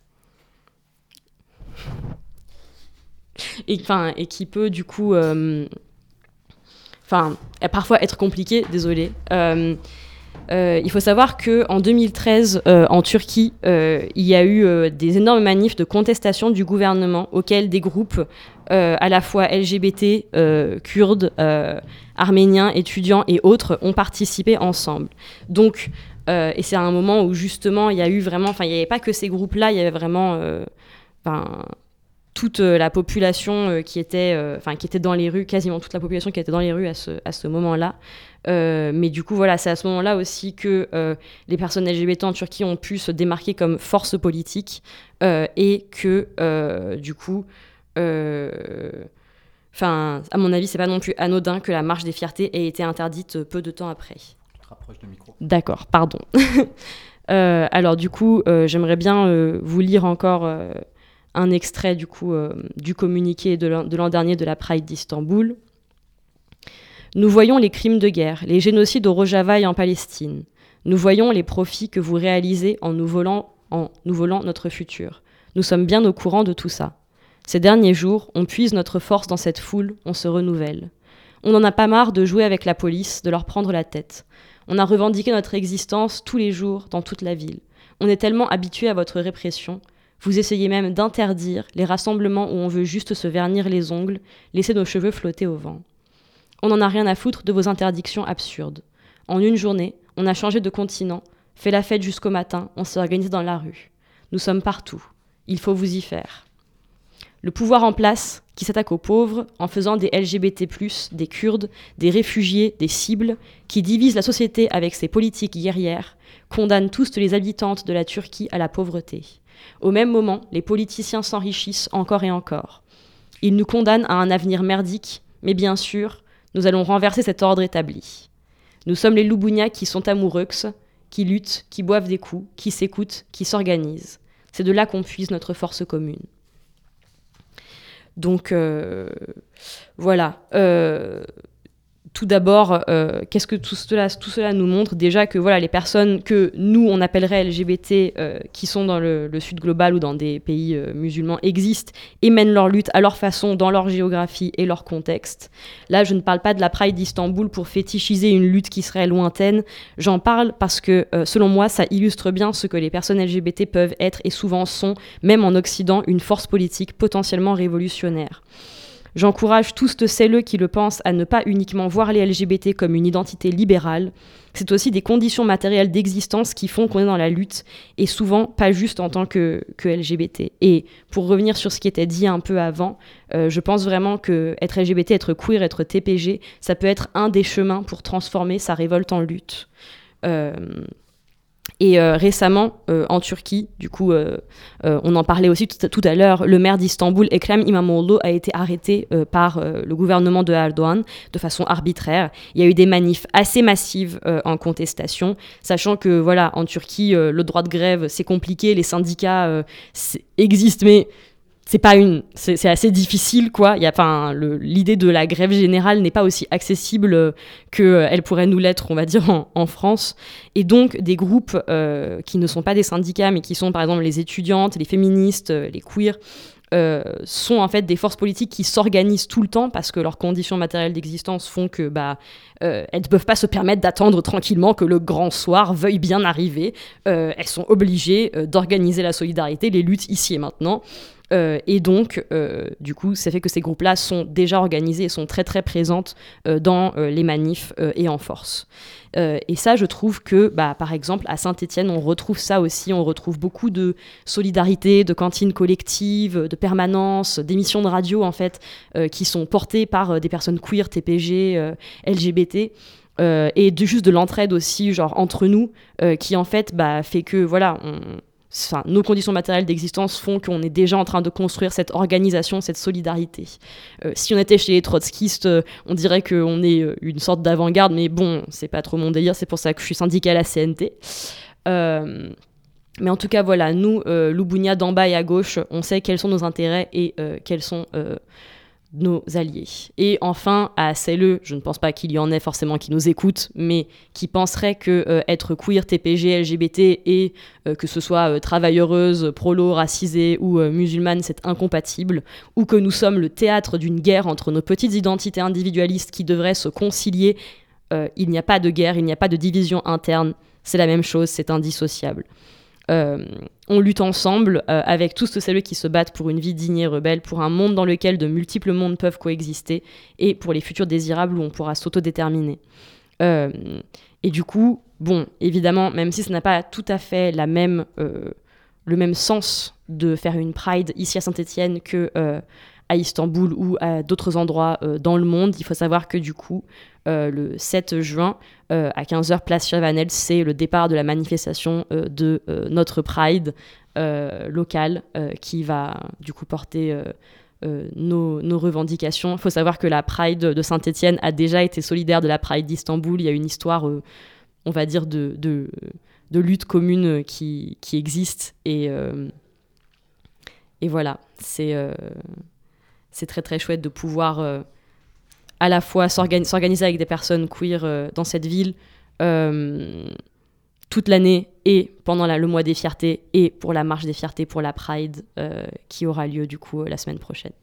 et enfin et qui peut du coup, enfin, euh, parfois être compliquée. Désolée. Euh, Euh, il faut savoir qu'en deux mille treize, euh, en Turquie, euh, il y a eu euh, des énormes manifs de contestation du gouvernement auxquels des groupes euh, à la fois L G B T, euh, kurdes, euh, arméniens, étudiants et autres ont participé ensemble. Donc, euh, et c'est à un moment où justement il y a eu vraiment, enfin il n'y avait pas que ces groupes-là, il y avait vraiment, enfin euh, toute la population euh, qui était, enfin euh, qui était dans les rues, quasiment toute la population qui était dans les rues à ce à ce moment-là. Euh, mais du coup, voilà, c'est à ce moment-là aussi que euh, les personnes L G B T en Turquie ont pu se démarquer comme force politique euh, et que, euh, du coup, enfin, euh, à mon avis, c'est pas non plus anodin que la marche des fiertés ait été interdite peu de temps après. Tu te rapproches du micro. D'accord, pardon. euh, alors, du coup, euh, j'aimerais bien euh, vous lire encore euh, un extrait du coup euh, du communiqué de l'an, de l'an dernier de la Pride d'Istanbul. Nous voyons les crimes de guerre, les génocides au Rojava et en Palestine. Nous voyons les profits que vous réalisez en nous volant, en nous volant notre futur. Nous sommes bien au courant de tout ça. Ces derniers jours, on puise notre force dans cette foule, on se renouvelle. On n'en a pas marre de jouer avec la police, de leur prendre la tête. On a revendiqué notre existence tous les jours, dans toute la ville. On est tellement habitué à votre répression. Vous essayez même d'interdire les rassemblements où on veut juste se vernir les ongles, laisser nos cheveux flotter au vent. On n'en a rien à foutre de vos interdictions absurdes. En une journée, on a changé de continent, fait la fête jusqu'au matin, on s'est organisé dans la rue. Nous sommes partout. Il faut vous y faire. Le pouvoir en place, qui s'attaque aux pauvres en faisant des L G B T plus, des Kurdes, des réfugiés, des cibles, qui divise la société avec ses politiques guerrières, condamne tous les habitantes de la Turquie à la pauvreté. Au même moment, les politiciens s'enrichissent encore et encore. Ils nous condamnent à un avenir merdique, mais bien sûr, nous allons renverser cet ordre établi. Nous sommes les Lubunya qui sont amoureux, qui luttent, qui boivent des coups, qui s'écoutent, qui s'organisent. C'est de là qu'on puise notre force commune. Donc, euh, voilà. Euh, tout d'abord, euh, qu'est-ce que tout cela, tout cela nous montre? Déjà que voilà, les personnes que nous, on appellerait L G B T, euh, qui sont dans le, le sud global ou dans des pays euh, musulmans, existent et mènent leur lutte à leur façon, dans leur géographie et leur contexte. Là, je ne parle pas de la Pride d'Istanbul pour fétichiser une lutte qui serait lointaine. J'en parle parce que, euh, selon moi, ça illustre bien ce que les personnes L G B T peuvent être et souvent sont, même en Occident, une force politique potentiellement révolutionnaire. J'encourage tous celles qui le pensent à ne pas uniquement voir les L G B T comme une identité libérale. C'est aussi des conditions matérielles d'existence qui font qu'on est dans la lutte, et souvent pas juste en tant que, que L G B T. Et pour revenir sur ce qui était dit un peu avant, euh, je pense vraiment que être L G B T, être queer, être T P G, ça peut être un des chemins pour transformer sa révolte en lutte. Euh, Et euh, récemment, euh, en Turquie, du coup, euh, euh, on en parlait aussi tout, tout à l'heure, le maire d'Istanbul, Ekrem İmamoğlu, a été arrêté euh, par euh, le gouvernement de Erdogan de façon arbitraire. Il y a eu des manifs assez massives euh, en contestation, sachant que, voilà, en Turquie, euh, le droit de grève, c'est compliqué, les syndicats euh, existent, mais c'est pas une, c'est, c'est assez difficile, quoi. Il y a, enfin, le, l'idée de la grève générale n'est pas aussi accessible euh, qu'elle pourrait nous l'être, on va dire, en, en France. Et donc, des groupes euh, qui ne sont pas des syndicats, mais qui sont, par exemple, les étudiantes, les féministes, les queers, euh, sont en fait des forces politiques qui s'organisent tout le temps parce que leurs conditions matérielles d'existence font que, bah, euh, elles ne peuvent pas se permettre d'attendre tranquillement que le grand soir veuille bien arriver. Euh, elles sont obligées euh, d'organiser la solidarité, les luttes ici et maintenant. Euh, et donc, euh, du coup, ça fait que ces groupes-là sont déjà organisés et sont très très présentes euh, dans euh, les manifs euh, et en force. Euh, et ça, je trouve que, bah, par exemple, à Saint-Étienne, on retrouve ça aussi. On retrouve beaucoup de solidarité, de cantines collectives, de permanences, d'émissions de radio, en fait, euh, qui sont portées par euh, des personnes queer, T P G, euh, L G B T. Euh, et de, juste de l'entraide aussi, genre entre nous, euh, qui en fait bah, fait que, voilà, on... Enfin, nos conditions matérielles d'existence font qu'on est déjà en train de construire cette organisation, cette solidarité. Euh, si on était chez les trotskistes, euh, on dirait qu'on est euh, une sorte d'avant-garde, mais bon, c'est pas trop mon délire, c'est pour ça que je suis syndicat à la C N T. Euh, mais en tout cas, voilà, nous, euh, Loubounia, d'en bas et à gauche, on sait quels sont nos intérêts et euh, quels sont euh, nos alliés. Et enfin, à celles, je ne pense pas qu'il y en ait forcément qui nous écoutent, mais qui penseraient que euh, être queer, T P G, L G B T et euh, que ce soit euh, travailleuse, prolo, racisée ou euh, musulmane, c'est incompatible, ou que nous sommes le théâtre d'une guerre entre nos petites identités individualistes qui devraient se concilier. Euh, il n'y a pas de guerre, il n'y a pas de division interne, c'est la même chose, c'est indissociable. Euh, on lutte ensemble euh, avec tous ceux qui se battent pour une vie digne et rebelle, pour un monde dans lequel de multiples mondes peuvent coexister et pour les futurs désirables où on pourra s'autodéterminer. Euh, et du coup, bon, évidemment, même si ça n'a pas tout à fait la même, euh, le même sens de faire une Pride ici à Saint-Étienne que euh, à Istanbul ou à d'autres endroits euh, dans le monde, il faut savoir que du coup, euh, le sept juin, euh, à quinze heures, place Chavanel, c'est le départ de la manifestation euh, de euh, notre Pride euh, locale euh, qui va du coup porter euh, euh, nos, nos revendications. Il faut savoir que la Pride de Saint-Étienne a déjà été solidaire de la Pride d'Istanbul. Il y a une histoire, euh, on va dire, de, de, de lutte commune qui, qui existe. Et, euh, et voilà, c'est... Euh, C'est très très chouette de pouvoir euh, à la fois s'organ- s'organiser avec des personnes queer euh, dans cette ville euh, toute l'année et pendant la, le mois des fiertés et pour la marche des fiertés pour la Pride euh, qui aura lieu du coup euh, la semaine prochaine.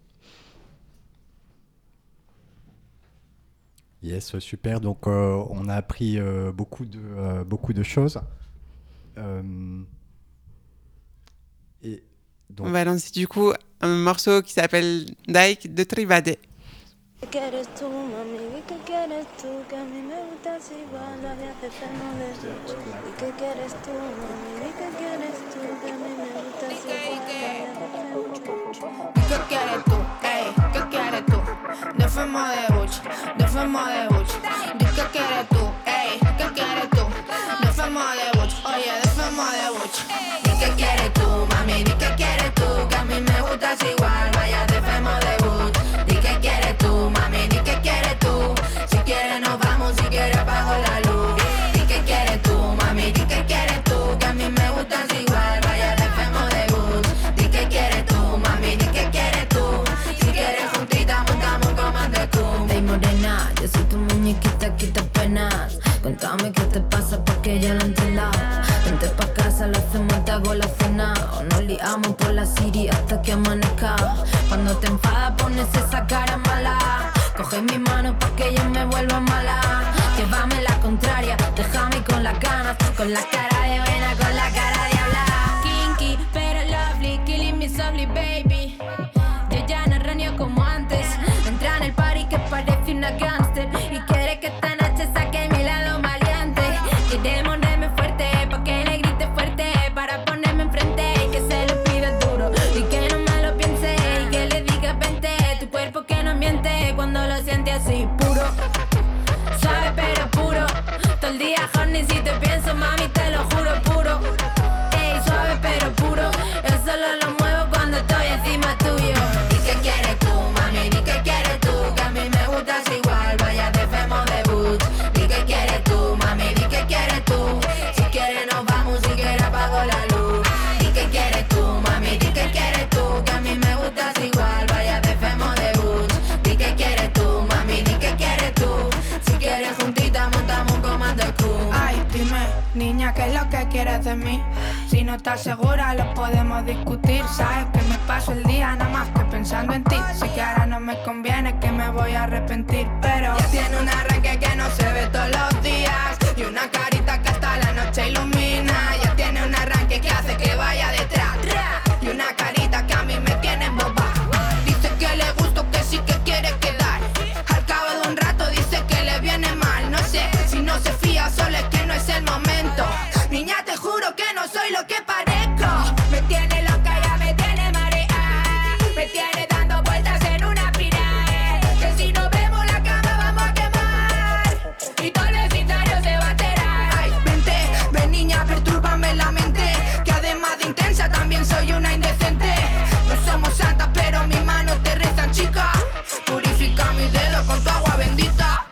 Yes, super. Donc euh, on a appris euh, beaucoup, de, euh, beaucoup de choses. Euh, et donc... On va lancer du coup un morceau qui s'appelle Dike de Tribade. Yo soy tu muñequita. city hasta que amanezca. Cuando te enfadas pones esa cara mala. Coge mi mano pa' que yo me vuelva mala. Llévame la contraria, déjame con las ganas. Con la cara de buena, con la cara de hablar. Kinky, pero lovely, killing me softly, baby. Yo ya no raneo como antes. Entra en el party que parece una gangster. Y quiere que esta noche saque mi lado maleante. Quiere morderme fuerte, pa' que le grite fuerte. Para ponerme enfrente y que se lo pida duro. Y que no me lo piense y que le diga vente. Tu cuerpo que no miente cuando lo siente así puro. Suave pero puro. Todo el día horny si te pienso, mami, te lo juro puro. Ey, suave pero puro. Yo solo lo muevo cuando estoy encima tuyo. ¿Y qué quieres tú, mami? ¿Y qué quieres tú? Que a mí me gustas igual, vaya de femo de boots. ¿Y qué quieres tú, mami? ¿Y qué quieres tú? Si quieres nos vamos, si quieres apago la luz. ¿Y qué quieres tú, mami? ¿Y qué quieres tú? Que a mí me gustas igual, vaya de femo de boots. ¿Y qué quieres tú, mami? ¿Y qué quieres tú? Si quieres juntita montamos un comando crew. Ay, dime, niña, ¿qué es lo que quieres de mí? Si no estás segura lo podemos discutir. Sabes que me paso el día nada más que pensando en ti. Sé que ahora no me conviene, que me voy a arrepentir, pero ya tiene un arranque que no se ve todos los días. Y una carita que hasta la noche ilumina. Ya tiene un arranque que hace que vaya detrás. Y una carita que a mí me tiene en boba. Dice que le gusto, que sí que quiere quedar. Al cabo de un rato dice que le viene mal. No sé si no se fía, solo es que no es el momento. Niña, te juro que no soy lo que parezco. Me tiene loca, ya me tiene mareada. Me tiene dando vueltas en una espiral. Que si no vemos la cama vamos a quemar. Y todo el vecindario se va a enterar. Ay, vente, ven niña, pertúrbame la mente. Que además de intensa también soy una indecente. No somos santas pero mis manos te rezan, chica. Purifica mis dedos con tu agua bendita.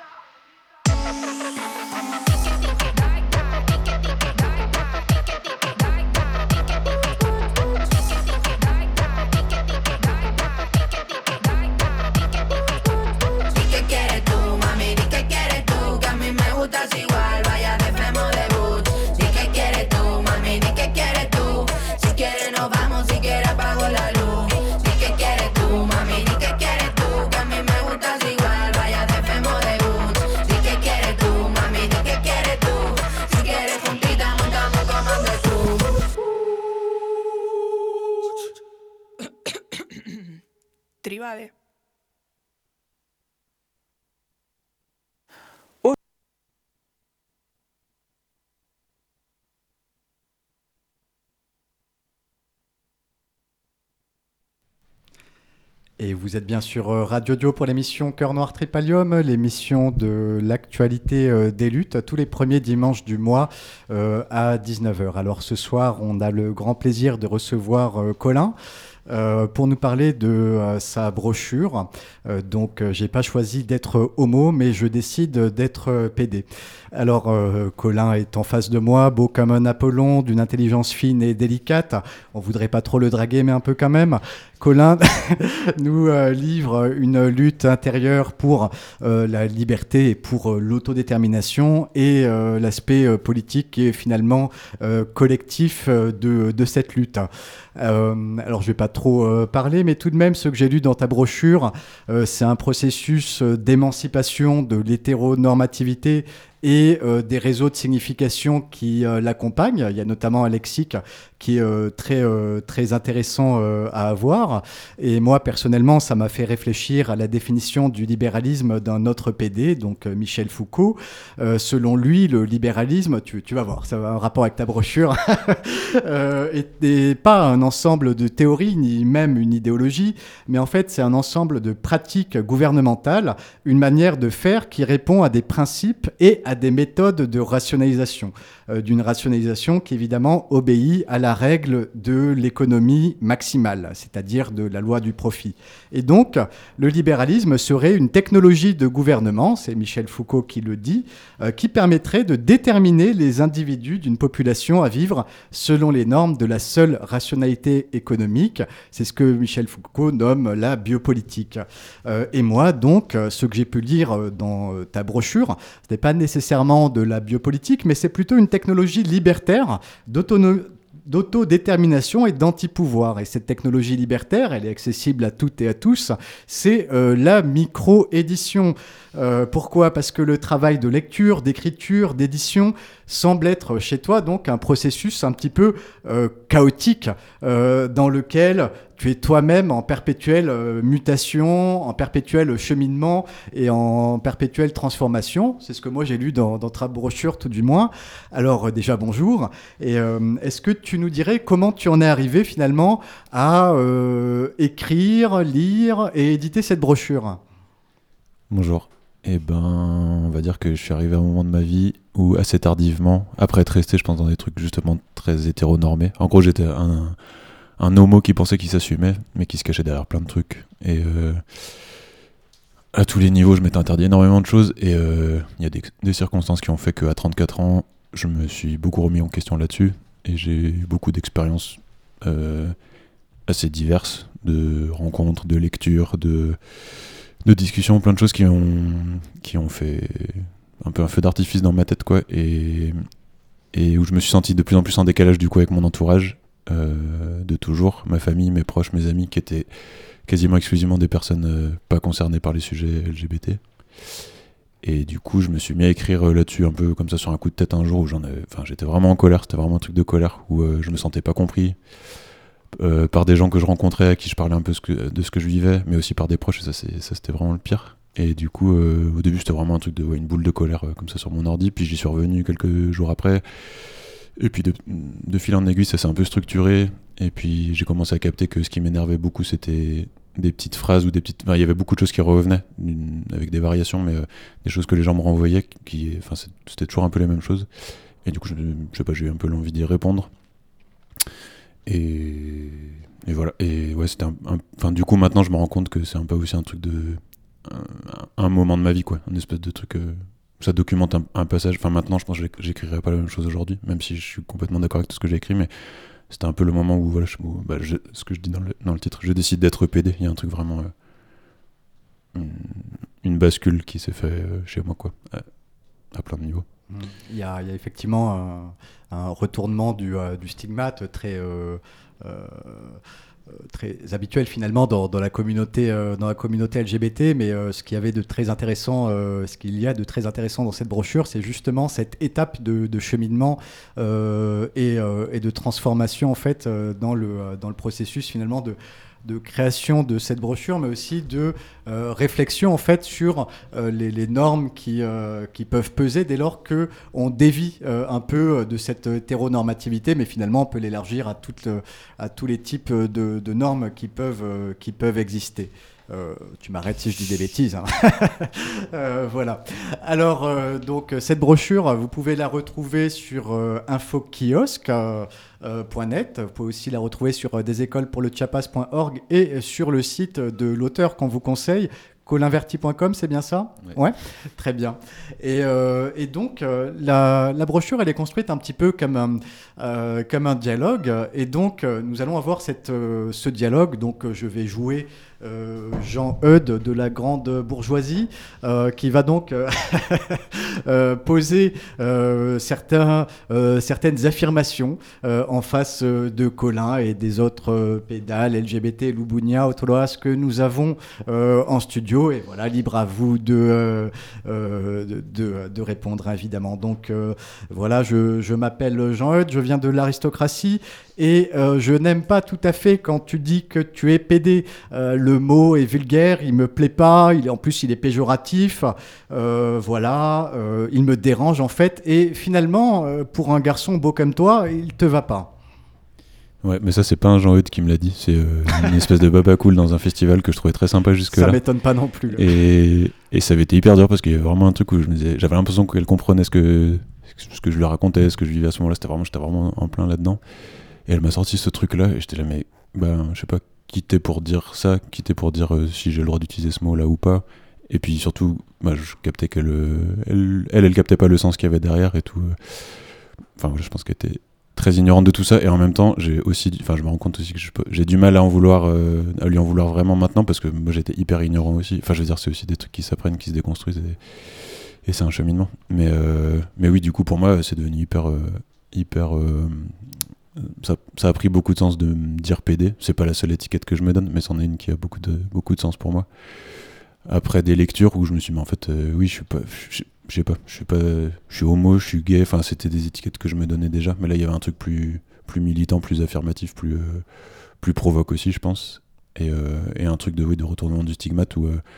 Igual, vaya de femo de boots. Di que quieres tú, mami, di que quieres tú. Si quieres nos vamos, si quieres apago la luz. Di que quieres tú, mami, di que quieres tú. Que a mí me gustas igual, vaya de femo de boots. Di que quieres tú, mami, di que quieres tú. Si quieres juntita montamos comando tú. Tribade. Et vous êtes bien sur Radio Dio pour l'émission Cœur Noir Tripalium, l'émission de l'actualité euh, des luttes, tous les premiers dimanches du mois euh, à dix-neuf heures. Alors ce soir, on a le grand plaisir de recevoir euh, Colin. Euh, pour nous parler de euh, sa brochure. Euh, donc, euh, j'ai pas choisi d'être homo, mais je décide d'être euh, pédé. Alors, euh, Colin est en face de moi, beau comme un Apollon, d'une intelligence fine et délicate. On voudrait pas trop le draguer, mais un peu quand même. Colin nous euh, livre une lutte intérieure pour euh, la liberté et pour euh, l'autodétermination et euh, l'aspect euh, politique qui est finalement euh, collectif euh, de, de cette lutte. Euh, alors, je vais pas trop euh, parler, mais tout de même, ce que j'ai lu dans ta brochure, euh, c'est un processus euh, d'émancipation de l'hétéronormativité et euh, des réseaux de signification qui euh, l'accompagnent. Il y a notamment un lexique qui est euh, très, euh, très intéressant euh, à avoir. Et moi, personnellement, ça m'a fait réfléchir à la définition du libéralisme d'un autre P D, donc euh, Michel Foucault. Euh, selon lui, le libéralisme, tu, tu vas voir, ça a un rapport avec ta brochure, euh, n'est pas un ensemble de théories, ni même une idéologie, mais en fait, c'est un ensemble de pratiques gouvernementales, une manière de faire qui répond à des principes et à des méthodes de rationalisation, euh, d'une rationalisation qui évidemment obéit à la règle de l'économie maximale, c'est-à-dire de la loi du profit. Et donc, le libéralisme serait une technologie de gouvernement, c'est Michel Foucault qui le dit, euh, qui permettrait de déterminer les individus d'une population à vivre selon les normes de la seule rationalité économique. C'est ce que Michel Foucault nomme la biopolitique. Euh, et moi, donc, ce que j'ai pu lire dans ta brochure, ce n'est pas nécessairement de la biopolitique, mais c'est plutôt une technologie libertaire d'autonomie d'autodétermination et d'anti-pouvoir. Et cette technologie libertaire, elle est accessible à toutes et à tous, c'est euh, la micro-édition. Euh, pourquoi ? Parce que le travail de lecture, d'écriture, d'édition semble être chez toi donc un processus un petit peu euh, chaotique euh, dans lequel tu es toi-même en perpétuelle euh, mutation, en perpétuel cheminement et en perpétuelle transformation. C'est ce que moi j'ai lu dans, dans ta brochure tout du moins. Alors euh, déjà bonjour. Et euh, est-ce que tu nous dirais comment tu en es arrivé finalement à euh, écrire, lire et éditer cette brochure ? Bonjour. Eh ben, on va dire que je suis arrivé à un moment de ma vie où, assez tardivement, après être resté, je pense, dans des trucs justement très hétéronormés. En gros, j'étais un, un homo qui pensait qu'il s'assumait, mais qui se cachait derrière plein de trucs. Et euh, à tous les niveaux, je m'étais interdit énormément de choses. Et il euh, y a des, des circonstances qui ont fait qu'à trente-quatre ans, je me suis beaucoup remis en question là-dessus. Et j'ai eu beaucoup d'expériences euh, assez diverses, de rencontres, de lectures, de... de discussions, plein de choses qui ont, qui ont fait un peu un feu d'artifice dans ma tête, quoi, et, et où je me suis senti de plus en plus en décalage du coup avec mon entourage, euh, de toujours, ma famille, mes proches, mes amis, qui étaient quasiment exclusivement des personnes euh, pas concernées par les sujets L G B T. Et du coup, je me suis mis à écrire euh, là-dessus un peu comme ça sur un coup de tête un jour où j'en avais, enfin, j'étais vraiment en colère, c'était vraiment un truc de colère où euh, je me sentais pas compris. Euh, par des gens que je rencontrais, à qui je parlais un peu ce que, de ce que je vivais, mais aussi par des proches, et ça, c'est, ça c'était vraiment le pire. Et du coup, euh, au début, c'était vraiment un truc de, ouais, une boule de colère euh, comme ça sur mon ordi, puis j'y suis revenu quelques jours après, et puis de, de fil en aiguille, ça s'est un peu structuré, et puis j'ai commencé à capter que ce qui m'énervait beaucoup, c'était des petites phrases ou des petites... Enfin, il y avait beaucoup de choses qui revenaient, une, avec des variations, mais euh, des choses que les gens me renvoyaient, qui, enfin, c'était toujours un peu les mêmes choses, et du coup, je, je sais pas, j'ai eu un peu l'envie d'y répondre. Et, et voilà, et ouais, c'était un, un, enfin, du coup, maintenant, je me rends compte que c'est un peu aussi un truc de. Un, un moment de ma vie, quoi. Un espèce de truc. Euh, ça documente un, un passage. Enfin, maintenant, je pense que j'écrirais pas la même chose aujourd'hui, même si je suis complètement d'accord avec tout ce que j'ai écrit, mais c'était un peu le moment où, voilà, je, où, bah, je, ce que je dis dans le, dans le titre, je décide d'être P D. Il y a un truc vraiment. Euh, une, une bascule qui s'est fait euh, chez moi, quoi, à, à plein de niveaux. Il y a, il y a effectivement un, un retournement du, euh, du stigmate très, euh, euh, très habituel finalement dans, dans, la communauté, euh, dans la communauté L G B T, mais euh, ce qu'il y avait de très intéressant, euh, ce qu'il y a de très intéressant dans cette brochure, c'est justement cette étape de, de cheminement euh, et, euh, et de transformation en fait euh, dans, le, dans le processus finalement de de création de cette brochure, mais aussi de euh, réflexion en fait sur euh, les, les normes qui, euh, qui peuvent peser dès lors qu'on dévie euh, un peu de cette hétéronormativité, mais finalement on peut l'élargir à, toutes, à tous les types de, de normes qui peuvent, euh, qui peuvent exister. Euh, tu m'arrêtes si je dis des bêtises. Hein. euh, voilà. Alors, euh, donc, cette brochure, vous pouvez la retrouver sur euh, infokiosque point net. Vous pouvez aussi la retrouver sur euh, desécoles pour le chiapas point org et sur le site de l'auteur qu'on vous conseille, colinverti point com, c'est bien ça ? Oui. Ouais, très bien. Et, euh, et donc, euh, la, la brochure, elle est construite un petit peu comme un, euh, comme un dialogue. Et donc, euh, nous allons avoir cette, euh, ce dialogue. Donc, euh, je vais jouer euh, Jean-Eudes de la grande bourgeoisie, euh, qui va donc euh, euh, poser euh, certains, euh, certaines affirmations euh, en face de Colin et des autres euh, pédales L G B T, Loubounia, Otoloas que nous avons euh, en studio. Et voilà, libre à vous de, euh, euh, de, de, de répondre, évidemment. Donc euh, voilà, je, je m'appelle Jean-Eudes, je viens de l'aristocratie et euh, je n'aime pas tout à fait quand tu dis que tu es pédé. Euh, le mot est vulgaire, il me plaît pas, il, en plus il est péjoratif. Euh, voilà, euh, il me dérange en fait. Et finalement, euh, pour un garçon beau comme toi, il te va pas. Ouais, mais ça, c'est pas un Jean-Eudes qui me l'a dit, c'est euh, une espèce de baba cool dans un festival que je trouvais très sympa jusque-là. Ça m'étonne pas non plus. Et, et ça avait été hyper dur parce qu'il y avait vraiment un truc où je me disais, j'avais l'impression qu'elle comprenait ce que, ce que je lui racontais, ce que je vivais à ce moment-là, c'était vraiment, j'étais vraiment en plein là-dedans. Et elle m'a sorti ce truc-là et j'étais là, mais ben, je sais pas, qui t'es pour dire ça, qui t'es pour dire euh, si j'ai le droit d'utiliser ce mot-là ou pas. Et puis surtout, bah, je captais qu'elle, euh, elle, elle, elle captait pas le sens qu'il y avait derrière et tout. Enfin, je pense qu'elle était très ignorante de tout ça, et en même temps j'ai aussi, enfin je me rends compte aussi que je peux, j'ai du mal à en vouloir, euh, à lui en vouloir vraiment maintenant parce que moi j'étais hyper ignorant aussi. Enfin je veux dire, c'est aussi des trucs qui s'apprennent, qui se déconstruisent et, et c'est un cheminement. Mais euh, mais oui, du coup pour moi c'est devenu hyper euh, hyper euh, ça, ça a pris beaucoup de sens de me dire P D. C'est pas la seule étiquette que je me donne, mais c'en est une qui a beaucoup de, beaucoup de sens pour moi. Après des lectures où je me suis dit, mais en fait, euh, oui, je suis pas, je, je sais pas, je suis pas, je suis homo, je suis gay. Enfin, c'était des étiquettes que je me donnais déjà, mais là, il y avait un truc plus, plus militant, plus affirmatif, plus, euh, plus provoque aussi, je pense, et, euh, et un truc de, oui, de retournement du stigmate où euh,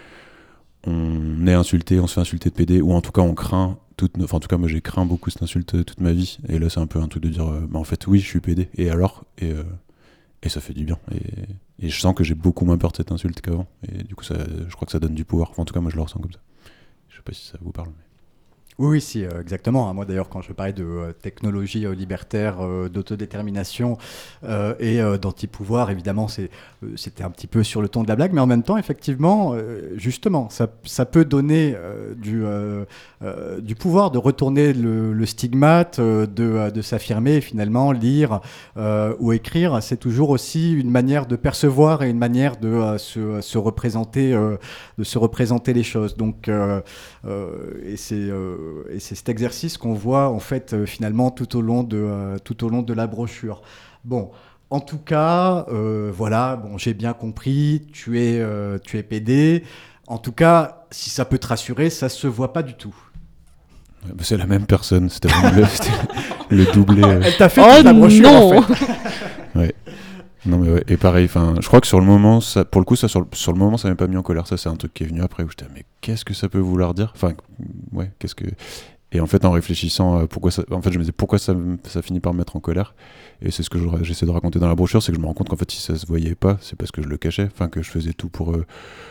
on est insulté, on se fait insulter de P D, ou en tout cas, on craint. Toute, enfin, en tout cas, moi, j'ai craint beaucoup cette insulte toute ma vie, et là, c'est un peu un truc de dire, euh, bah, en fait, oui, je suis P D, et alors, et euh, Et ça fait du bien. Et, et je sens que j'ai beaucoup moins peur de cette insulte qu'avant. Et du coup, ça, je crois que ça donne du pouvoir. Enfin, en tout cas, moi, je le ressens comme ça. Je sais pas si ça vous parle. Mais... Oui, oui, si, euh, exactement. Moi, d'ailleurs, quand je parlais de euh, technologie euh, libertaire, euh, d'autodétermination euh, et euh, d'anti-pouvoir, évidemment, c'est, euh, c'était un petit peu sur le ton de la blague, mais en même temps, effectivement, euh, justement, ça, ça peut donner euh, du, euh, euh, du pouvoir de retourner le, le stigmate, euh, de, euh, de s'affirmer, et finalement, lire euh, ou écrire, c'est toujours aussi une manière de percevoir et une manière de euh, se, se représenter, euh, de se représenter les choses. Donc, euh, euh, et c'est euh, et c'est cet exercice qu'on voit en fait euh, finalement tout au long de euh, tout au long de la brochure. Bon, en tout cas, euh, voilà, bon, j'ai bien compris, tu es euh, tu es P D. En tout cas, si ça peut te rassurer, ça se voit pas du tout. Ouais, bah c'est la même personne, c'était vraiment le, c'était le doublé. Euh... Elle t'a fait oh toute la brochure non en fait. Ouais. Non mais ouais, et pareil, enfin, je crois que sur le moment, ça, pour le coup, ça sur le, sur le moment, ça m'a pas mis en colère. Ça, c'est un truc qui est venu après où j'étais, mais qu'est-ce que ça peut vouloir dire ? Enfin, ouais, qu'est-ce que. Et en fait, en réfléchissant, à pourquoi ça, en fait, je me disais pourquoi ça, ça finit par me mettre en colère. Et c'est ce que je, j'essaie de raconter dans la brochure, c'est que je me rends compte qu'en fait, si ça se voyait pas, c'est parce que je le cachais, enfin que je faisais tout pour. Euh,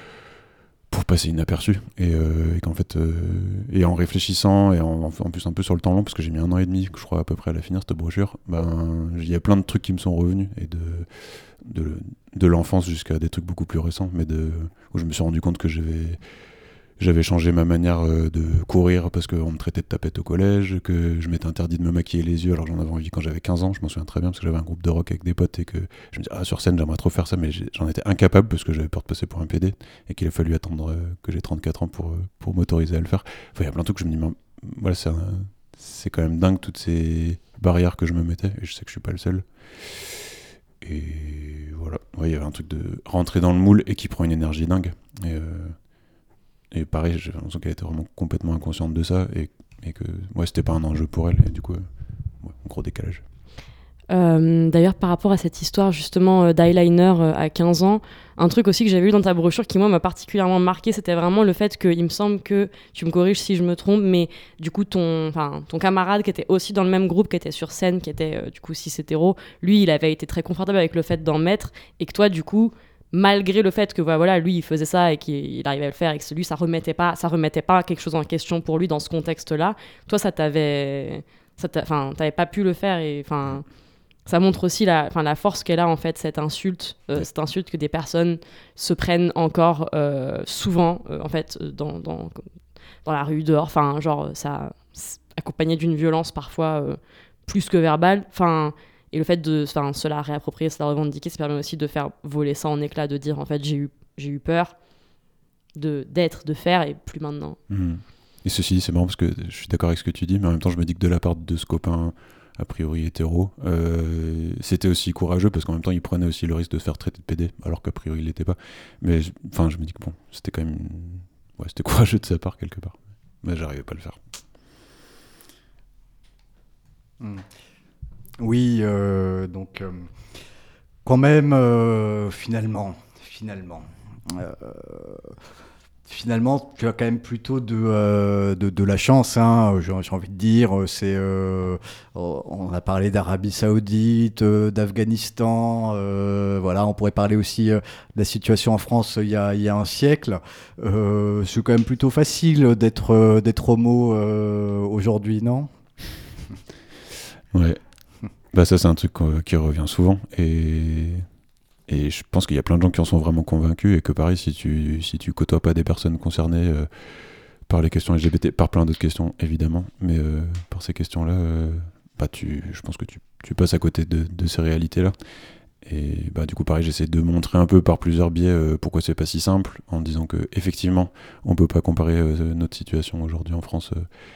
pour passer inaperçu et, euh, et qu'en fait euh, et en réfléchissant et en, en plus un peu sur le temps long parce que j'ai mis un an et demi je crois à peu près à la finir cette brochure, ben il y a plein de trucs qui me sont revenus et de de, de l'enfance jusqu'à des trucs beaucoup plus récents mais de où je me suis rendu compte que j'avais j'avais changé ma manière de courir parce qu'on me traitait de tapette au collège, que je m'étais interdit de me maquiller les yeux alors que j'en avais envie quand j'avais quinze ans, je m'en souviens très bien parce que j'avais un groupe de rock avec des potes et que je me disais ah sur scène j'aimerais trop faire ça mais j'en étais incapable parce que j'avais peur de passer pour un P D et qu'il a fallu attendre que j'ai trente-quatre ans pour, pour m'autoriser à le faire. Enfin il y a plein de trucs que je me dis mais, voilà c'est, un, c'est quand même dingue toutes ces barrières que je me mettais et je sais que je suis pas le seul. Et voilà, ouais, il y avait un truc de rentrer dans le moule et qui prend une énergie dingue et euh, Et pareil, j'ai l'impression qu'elle était vraiment complètement inconsciente de ça et, et que ouais, c'était pas un enjeu pour elle. Et du coup, euh, ouais, gros décalage. Euh, d'ailleurs, par rapport à cette histoire justement euh, d'eyeliner euh, à quinze ans, un truc aussi que j'avais lu dans ta brochure qui, moi, m'a particulièrement marqué, c'était vraiment le fait qu'il me semble que, tu me corriges si je me trompe, mais du coup, ton, ton camarade qui était aussi dans le même groupe, qui était sur scène, qui était euh, du coup cis hétéro, lui, il avait été très confortable avec le fait d'en mettre et que toi, du coup, malgré le fait que voilà, lui il faisait ça et qu'il arrivait à le faire et que lui ça remettait pas ça remettait pas quelque chose en question pour lui dans ce contexte-là, toi ça t'avait ça enfin t'avais pas pu le faire et enfin ça montre aussi la enfin la force qu'elle a en fait cette insulte euh, cette insulte que des personnes se prennent encore euh, souvent euh, en fait dans dans dans la rue dehors, enfin genre ça accompagné d'une violence parfois euh, plus que verbale, enfin. Et le fait de se la réapproprier, se la revendiquer, ça permet aussi de faire voler ça en éclats, de dire en fait j'ai eu, j'ai eu peur de, d'être, de faire et plus maintenant. Mmh. Et ceci dit, c'est marrant parce que je suis d'accord avec ce que tu dis, mais en même temps je me dis que de la part de ce copain a priori hétéro, euh, c'était aussi courageux parce qu'en même temps il prenait aussi le risque de se faire traiter de P D alors qu'a priori il l'était pas. Mais enfin je, je me dis que bon, c'était quand même ouais, c'était courageux de sa part quelque part. Mais j'arrivais pas à le faire. Mmh. Oui, euh, donc euh, quand même, euh, finalement, finalement, euh, finalement, tu as quand même plutôt de, euh, de, de la chance, hein, j'ai, j'ai envie de dire. C'est, euh, on a parlé d'Arabie Saoudite, euh, d'Afghanistan, euh, voilà, on pourrait parler aussi euh, de la situation en France il y a, il y a un siècle. Euh, c'est quand même plutôt facile d'être, euh, d'être homo euh, aujourd'hui, non ? Ouais. Bah ça c'est un truc euh, qui revient souvent et et je pense qu'il y a plein de gens qui en sont vraiment convaincus et que pareil si tu si tu côtoies pas des personnes concernées euh, par les questions L G B T, par plein d'autres questions évidemment, mais euh, par ces questions là euh, bah tu je pense que tu tu passes à côté de de ces réalités là et bah du coup pareil j'essaie de montrer un peu par plusieurs biais euh, pourquoi c'est pas si simple en disant que effectivement on peut pas comparer euh, notre situation aujourd'hui en France euh,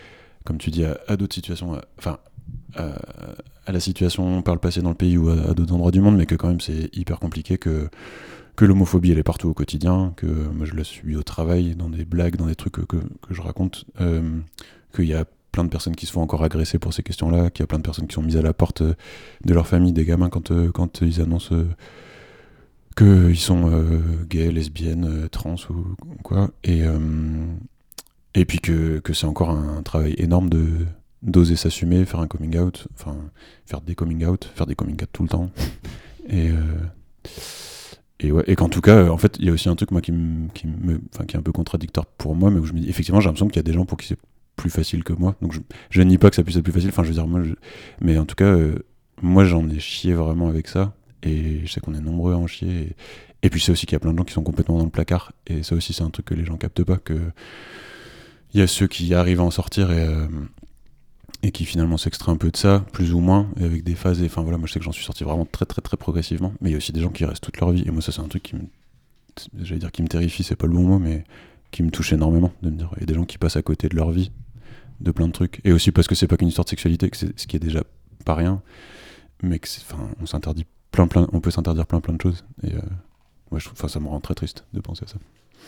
comme tu dis, à, à d'autres situations, enfin, à, à, à la situation par le passé dans le pays ou à, à d'autres endroits du monde, mais que quand même c'est hyper compliqué, que, que l'homophobie elle est partout au quotidien, que moi je la subis au travail, dans des blagues, dans des trucs que, que, que je raconte, euh, qu'il y a plein de personnes qui se font encore agresser pour ces questions-là, qu'il y a plein de personnes qui sont mises à la porte de leur famille, des gamins, quand, euh, quand ils annoncent euh, qu'ils sont euh, gays, lesbiennes, euh, trans ou quoi, et, euh, et puis que, que c'est encore un, un travail énorme de, d'oser s'assumer, faire un coming out, enfin faire des coming out, faire des coming out tout le temps, et, euh, et, ouais, et qu'en tout cas, en fait, il y a aussi un truc moi, qui, me, qui, me, enfin, qui est un peu contradictoire pour moi, mais où je me dis, effectivement, j'ai l'impression qu'il y a des gens pour qui c'est plus facile que moi, donc je, je nie pas que ça puisse être plus facile, enfin je veux dire, moi, je, mais en tout cas, euh, moi j'en ai chié vraiment avec ça, et je sais qu'on est nombreux à en chier, et, et puis c'est aussi qu'il y a plein de gens qui sont complètement dans le placard, et ça aussi c'est un truc que les gens captent pas, que il y a ceux qui arrivent à en sortir et, euh, et qui finalement s'extraient un peu de ça, plus ou moins, et avec des phases, et enfin voilà, moi je sais que j'en suis sorti vraiment très très très progressivement, mais il y a aussi des gens qui restent toute leur vie, et moi ça c'est un truc qui me, j'allais dire qui me terrifie, c'est pas le bon mot, mais qui me touche énormément, de me dire, il y a des gens qui passent à côté de leur vie, de plein de trucs, et aussi parce que c'est pas qu'une histoire de sexualité, que c'est, ce qui est déjà pas rien, mais que c'est, enfin, on s'interdit plein plein, on peut s'interdire plein plein de choses, et euh, ouais, je trouve, enfin, ça me rend très triste de penser à ça.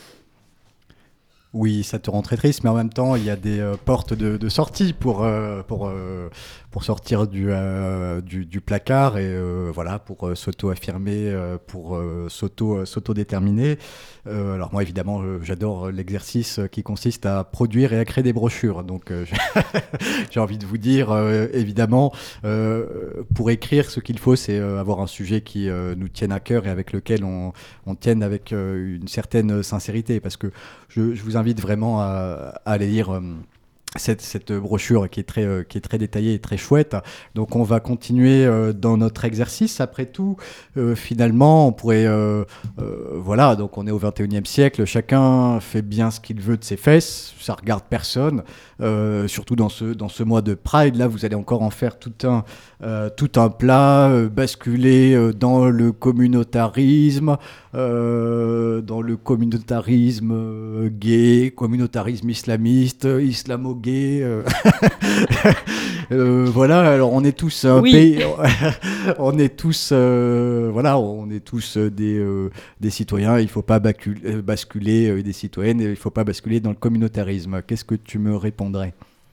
Oui, ça te rend très triste, mais en même temps, il y a des euh, portes de, de sortie pour, euh, pour, euh, pour sortir du, euh, du, du placard et euh, voilà, pour euh, s'auto-affirmer, euh, pour euh, s'auto, euh, s'auto-déterminer. Euh, alors moi, évidemment, euh, j'adore l'exercice qui consiste à produire et à créer des brochures. Donc, euh, j'ai envie de vous dire, euh, évidemment, euh, pour écrire, ce qu'il faut, c'est euh, avoir un sujet qui euh, nous tienne à cœur et avec lequel on, on tienne avec euh, une certaine sincérité, parce que je, je vous invite invite vraiment à, à aller lire euh, cette, cette brochure qui est, très, euh, qui est très détaillée et très chouette. Donc on va continuer euh, dans notre exercice. Après tout, euh, finalement, on pourrait... Euh, euh, voilà, donc on est au vingt et unième siècle, chacun fait bien ce qu'il veut de ses fesses, ça regarde personne, euh, surtout dans ce, dans ce mois de Pride. Là, vous allez encore en faire tout un, euh, tout un plat, euh, basculer euh, dans le communautarisme, euh, dans le communautarisme euh, gay, communautarisme islamiste, euh, islamo-gay. Euh. euh, voilà, alors on est tous un oui. pays, on est tous, euh, voilà, on est tous des, euh, des citoyens. Il ne faut pas basculer, basculer euh, des citoyennes. Il ne faut pas basculer dans le communautarisme. Qu'est-ce que tu me répondrais ?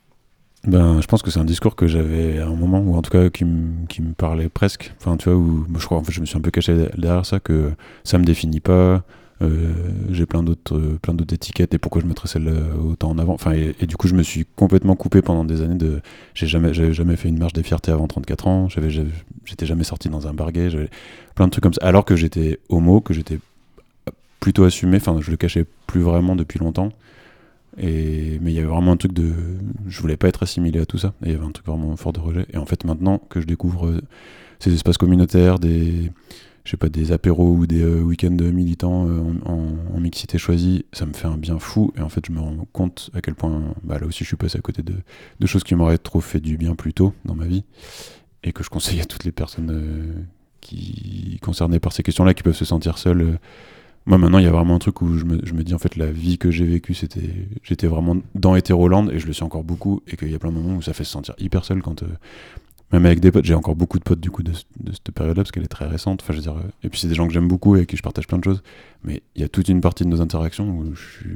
Ben, je pense que c'est un discours que j'avais à un moment, ou en tout cas qui me qui me parlait presque. Enfin, tu vois, où je crois, en fait, je me suis un peu caché derrière ça, que ça me définit pas. Euh, j'ai plein d'autres, euh, plein d'autres étiquettes, et pourquoi je mettrais celle autant en avant. Enfin, et, et du coup, je me suis complètement coupé pendant des années de. J'ai jamais, j'avais jamais fait une marche des fiertés avant trente-quatre ans. J'avais, j'avais, j'étais jamais sorti dans un bar gay. J'avais plein de trucs comme ça. Alors que j'étais homo, que j'étais plutôt assumé. Enfin, je le cachais plus vraiment depuis longtemps. Et, mais il y avait vraiment un truc de... Je voulais pas être assimilé à tout ça, et il y avait un truc vraiment fort de rejet. Et en fait, maintenant que je découvre euh, ces espaces communautaires, des, je sais pas, des apéros ou des euh, week-ends militants euh, en, en, en mixité choisie, ça me fait un bien fou. Et en fait, je me rends compte à quel point, bah, là aussi, je suis passé à côté de, de choses qui m'auraient trop fait du bien plus tôt dans ma vie, et que je conseille à toutes les personnes euh, qui concernées par ces questions-là, qui peuvent se sentir seules. Euh, Moi maintenant il y a vraiment un truc où je me, je me dis en fait la vie que j'ai vécue, c'était, j'étais vraiment dans Hétéroland, et je le suis encore beaucoup, et qu'il y a plein de moments où ça fait se sentir hyper seul quand euh, même avec des potes, j'ai encore beaucoup de potes du coup de, de cette période-là parce qu'elle est très récente, enfin je veux dire, euh, et puis c'est des gens que j'aime beaucoup et avec qui je partage plein de choses, mais il y a toute une partie de nos interactions où je suis,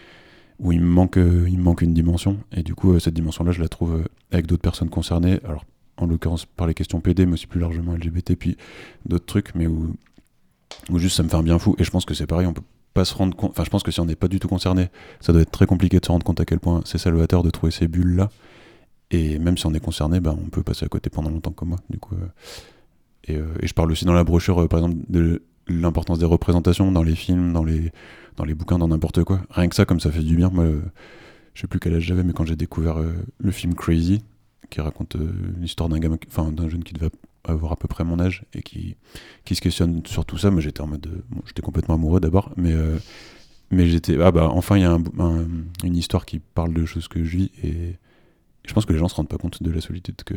où il me manque, euh, il me manque une dimension, et du coup euh, cette dimension-là je la trouve euh, avec d'autres personnes concernées, alors en l'occurrence par les questions P D, mais aussi plus largement L G B T, puis d'autres trucs, mais où ou juste ça me fait un bien fou. Et je pense que c'est pareil, on peut pas se rendre compte, enfin je pense que si on n'est pas du tout concerné, ça doit être très compliqué de se rendre compte à quel point c'est salvateur de trouver ces bulles là, et même si on est concerné, bah, on peut passer à côté pendant longtemps comme moi du coup. euh, et, euh, et je parle aussi dans la brochure euh, par exemple de l'importance des représentations dans les films, dans les, dans les bouquins, dans n'importe quoi, rien que ça, comme ça fait du bien. Moi euh, je sais plus quel âge j'avais, mais quand j'ai découvert euh, le film Crazy, qui raconte euh, l'histoire d'un gamin, enfin d'un jeune qui devait avoir à peu près mon âge et qui, qui se questionne sur tout ça. Moi j'étais en mode de, bon, j'étais complètement amoureux d'abord, mais, euh, mais j'étais ah bah enfin il y a un, un, une histoire qui parle de choses que je vis, et je pense que les gens se rendent pas compte de la solitude que,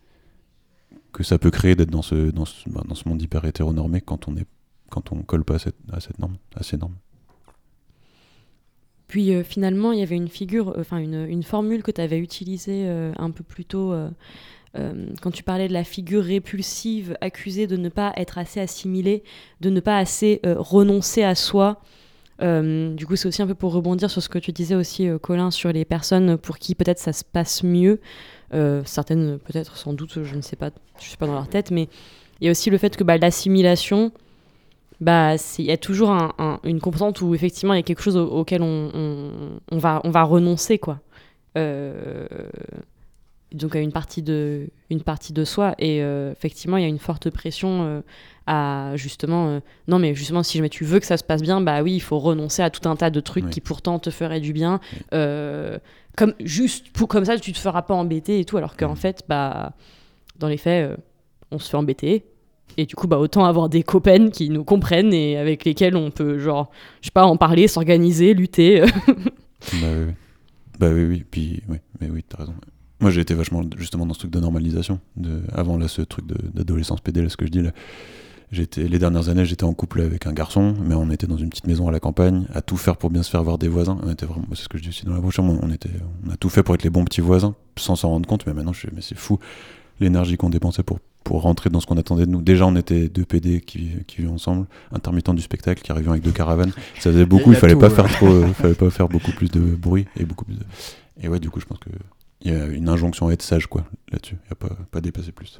que ça peut créer d'être dans ce, dans ce, bah, dans ce monde hyper hétéronormé quand on est, quand on colle pas à cette, à cette norme, à ces normes. Puis euh, finalement, il y avait une figure, enfin une, une formule que tu avais utilisée euh, un peu plus tôt euh, euh, quand tu parlais de la figure répulsive, accusée de ne pas être assez assimilée, de ne pas assez euh, renoncer à soi. Euh, du coup, c'est aussi un peu pour rebondir sur ce que tu disais aussi, euh, Colin, sur les personnes pour qui peut-être ça se passe mieux. Euh, certaines, peut-être, sans doute, je ne sais pas, je ne suis pas dans leur tête, mais il y a aussi le fait que bah, l'assimilation, bah, il y a toujours un, un, une composante où effectivement il y a quelque chose au, auquel on, on, on, va, on va renoncer, quoi. Euh, donc à une partie de, une partie de soi. Et euh, effectivement, il y a une forte pression euh, à justement... Euh, non, mais justement, si jamais tu veux que ça se passe bien, bah oui, il faut renoncer à tout un tas de trucs oui. qui pourtant te feraient du bien. Oui. Euh, comme, juste pour, comme ça, tu te feras pas embêter et tout. Alors qu'en oui. fait, bah, dans les faits, euh, on se fait embêter. Et du coup, bah, autant avoir des copains qui nous comprennent et avec lesquels on peut, genre, je sais pas, en parler, s'organiser, lutter. bah oui, oui. Bah oui, oui. Puis, oui, mais oui, t'as raison. Moi, j'ai été vachement, justement, dans ce truc de normalisation. De, avant, là, ce truc de, d'adolescence pédé, là, ce que je dis, là. J'étais, les dernières années, j'étais en couple avec un garçon, mais on était dans une petite maison à la campagne, à tout faire pour bien se faire voir des voisins. On était vraiment, c'est ce que je dis aussi dans la brochure, on, était, on a tout fait pour être les bons petits voisins, sans s'en rendre compte, mais maintenant, je, mais c'est fou l'énergie qu'on dépensait pour, pour rentrer dans ce qu'on attendait de nous. Déjà, on était deux P D qui, qui vivaient ensemble, intermittents du spectacle, qui arrivaient avec deux caravanes. Ça faisait beaucoup, il, il fallait tout, pas ouais. faire trop, euh, fallait pas faire beaucoup plus de bruit et beaucoup plus de... Et ouais, du coup, je pense que il y a une injonction à être sage, quoi, là-dessus. Il n'y a pas, pas dépasser plus.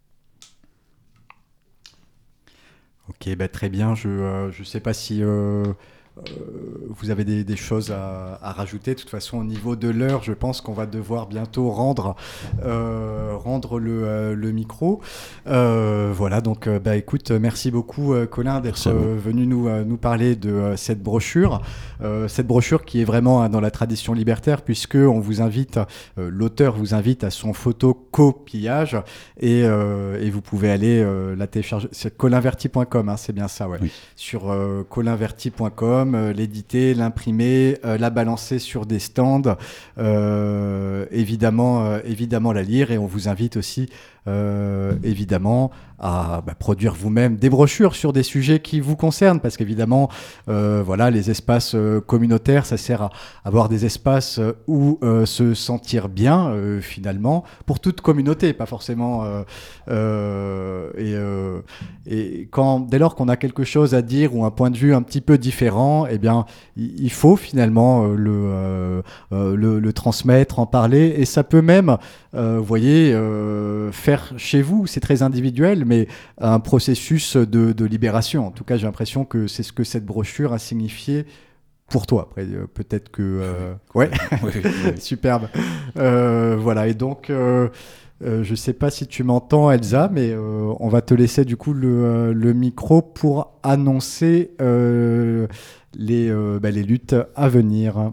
Ok, bah très bien. Je ne euh, sais pas si euh, euh, vous avez des, des choses à, à rajouter. De toute façon, au niveau de l'heure, je pense qu'on va devoir bientôt rendre, euh, rendre le, euh, le micro. Euh, voilà, donc euh, bah, écoute, merci beaucoup euh, Colin d'être euh, venu nous, euh, nous parler de euh, cette brochure. Euh, cette brochure qui est vraiment hein, dans la tradition libertaire, puisqu'on vous invite, euh, l'auteur vous invite à son photocopillage et, euh, et vous pouvez aller euh, la télécharger. C'est colinverti point com, hein, c'est bien ça, ouais. Oui. Sur euh, colinverti point com, euh, l'éditer, l'imprimer, euh, la balancer sur des stands, euh, évidemment, euh, évidemment la lire, et on vous invite aussi Euh, évidemment à bah, produire vous-même des brochures sur des sujets qui vous concernent, parce qu'évidemment euh, voilà, les espaces euh, communautaires, ça sert à avoir des espaces où euh, se sentir bien euh, finalement, pour toute communauté, pas forcément euh, euh, et, euh, et quand, dès lors qu'on a quelque chose à dire ou un point de vue un petit peu différent, eh bien il faut finalement euh, le, euh, euh, le, le transmettre, en parler, et ça peut même euh, vous voyez euh, faire chez vous, c'est très individuel, mais un processus de, de libération. En tout cas, j'ai l'impression que c'est ce que cette brochure a signifié pour toi. Après, euh, peut-être que... Euh... Ouais, oui, oui, oui. Superbe. Euh, voilà, et donc, euh, euh, je ne sais pas si tu m'entends, Elsa, mais euh, on va te laisser du coup le, le micro pour annoncer euh, les, euh, bah, les luttes à venir.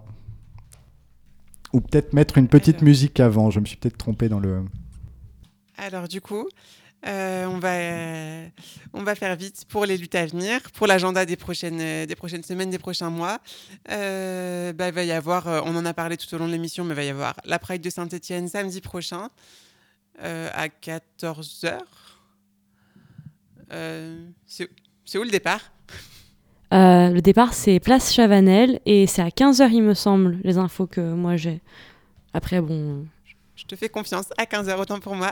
Ou peut-être mettre une petite Alors... musique avant. Je me suis peut-être trompé dans le... Alors du coup, euh, on, va, euh, on va faire vite pour les luttes à venir, pour l'agenda des prochaines, euh, des prochaines semaines, des prochains mois. Euh, bah, il va y avoir, euh, on en a parlé tout au long de l'émission, mais il va y avoir la Pride de Saint-Étienne samedi prochain euh, à quatorze heures. Euh, c'est, c'est où le départ ? euh, Le départ, c'est Place Chavanel et c'est à quinze heures, il me semble, les infos que moi j'ai. Après, bon... Je te fais confiance, à quinze heures, autant pour moi.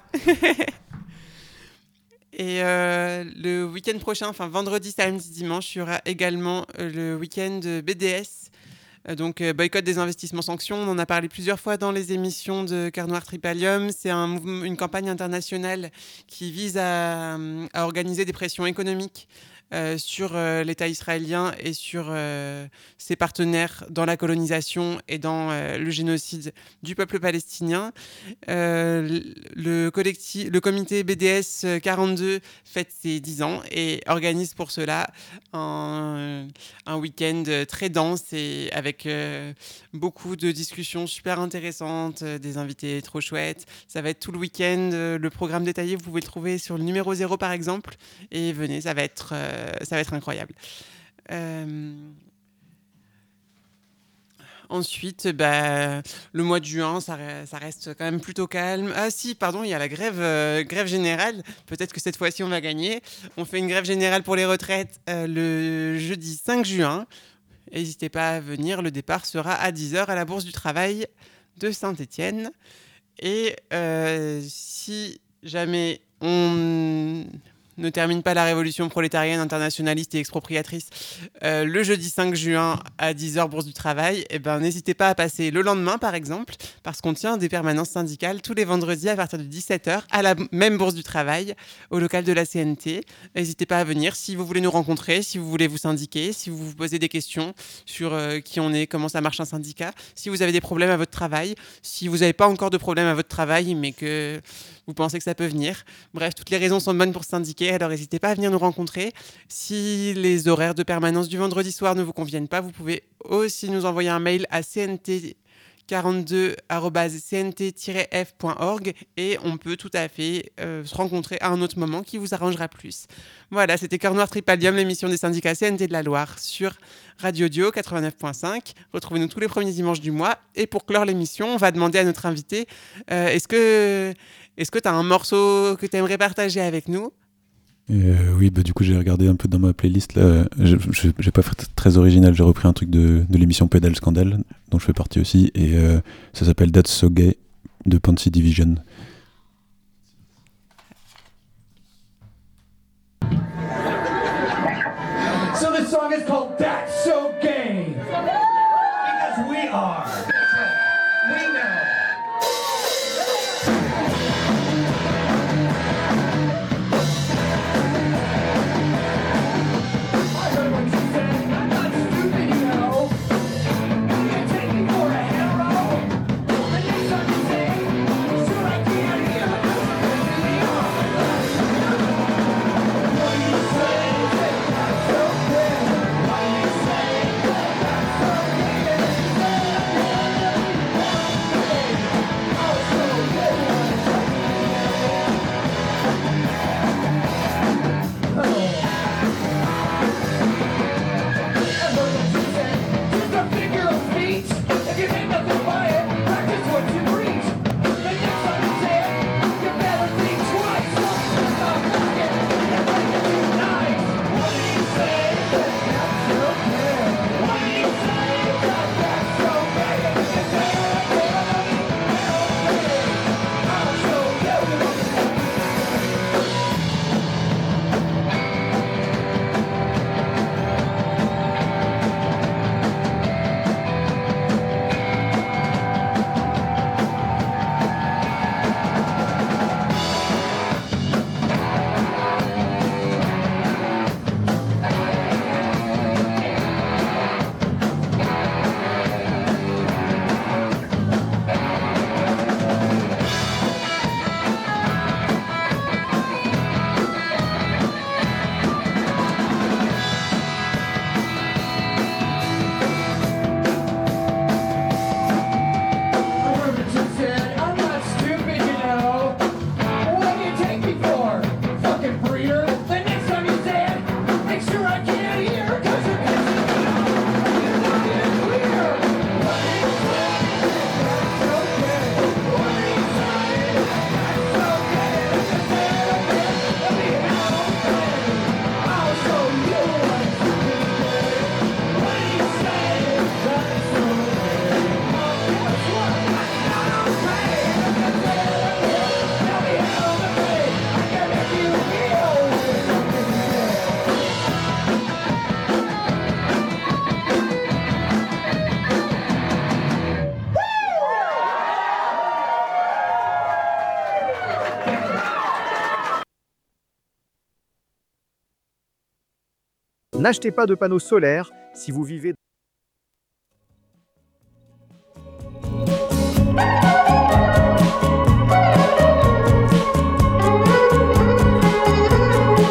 Et euh, le week-end prochain, enfin vendredi, samedi, dimanche, il y aura également euh, le week-end B D S, euh, donc euh, boycott des investissements sanctions. On en a parlé plusieurs fois dans les émissions de Cœur Noir Tripalium. C'est un mouvement, une campagne internationale qui vise à, à organiser des pressions économiques Euh, sur euh, l'État israélien et sur euh, ses partenaires dans la colonisation et dans euh, le génocide du peuple palestinien. Euh, le, collectif, le comité B D S quarante-deux fête ses dix ans et organise pour cela un, un week-end très dense et avec euh, beaucoup de discussions super intéressantes, des invités trop chouettes. Ça va être tout le week-end. Le programme détaillé, vous pouvez le trouver sur le numéro zéro par exemple. Et venez, ça va être... Euh, ça va être incroyable. Euh... Ensuite, bah, le mois de juin, ça, ça reste quand même plutôt calme. Ah si, pardon, il y a la grève, euh, grève générale. Peut-être que cette fois-ci, on va gagner. On fait une grève générale pour les retraites euh, le jeudi cinq juin. N'hésitez pas à venir, le départ sera à dix heures à la Bourse du Travail de Saint-Étienne. Et euh, si jamais on ne termine pas la révolution prolétarienne, internationaliste et expropriatrice euh, le jeudi cinq juin à dix heures Bourse du Travail, eh ben, n'hésitez pas à passer le lendemain par exemple, parce qu'on tient des permanences syndicales tous les vendredis à partir de dix-sept heures à la même Bourse du Travail, au local de la C N T. N'hésitez pas à venir si vous voulez nous rencontrer, si vous voulez vous syndiquer, si vous vous posez des questions sur euh, qui on est, comment ça marche un syndicat, si vous avez des problèmes à votre travail, si vous n'avez pas encore de problème à votre travail mais que vous pensez que ça peut venir. Bref, toutes les raisons sont bonnes pour se syndiquer, alors n'hésitez pas à venir nous rencontrer. Si les horaires de permanence du vendredi soir ne vous conviennent pas, vous pouvez aussi nous envoyer un mail à c n t quarante-deux arobase c n t tiret f point org et on peut tout à fait euh, se rencontrer à un autre moment qui vous arrangera plus. Voilà, c'était Cœur Noir Tripalium, l'émission des syndicats C N T de la Loire sur Radio Dio quatre-vingt-neuf point cinq. Retrouvez-nous tous les premiers dimanches du mois. Et pour clore l'émission, on va demander à notre invité euh, est-ce que est-ce que tu as un morceau que tu aimerais partager avec nous ? Euh, oui, bah, du coup, j'ai regardé un peu dans ma playlist. Là. Je n'ai pas fait très original. J'ai repris un truc de, de l'émission Pédale Scandale, dont je fais partie aussi. Et euh, ça s'appelle That's So Gay de Pansy Division. So this song is called That's So Gay. Because we are. We know. N'achetez pas de panneaux solaires si vous vivez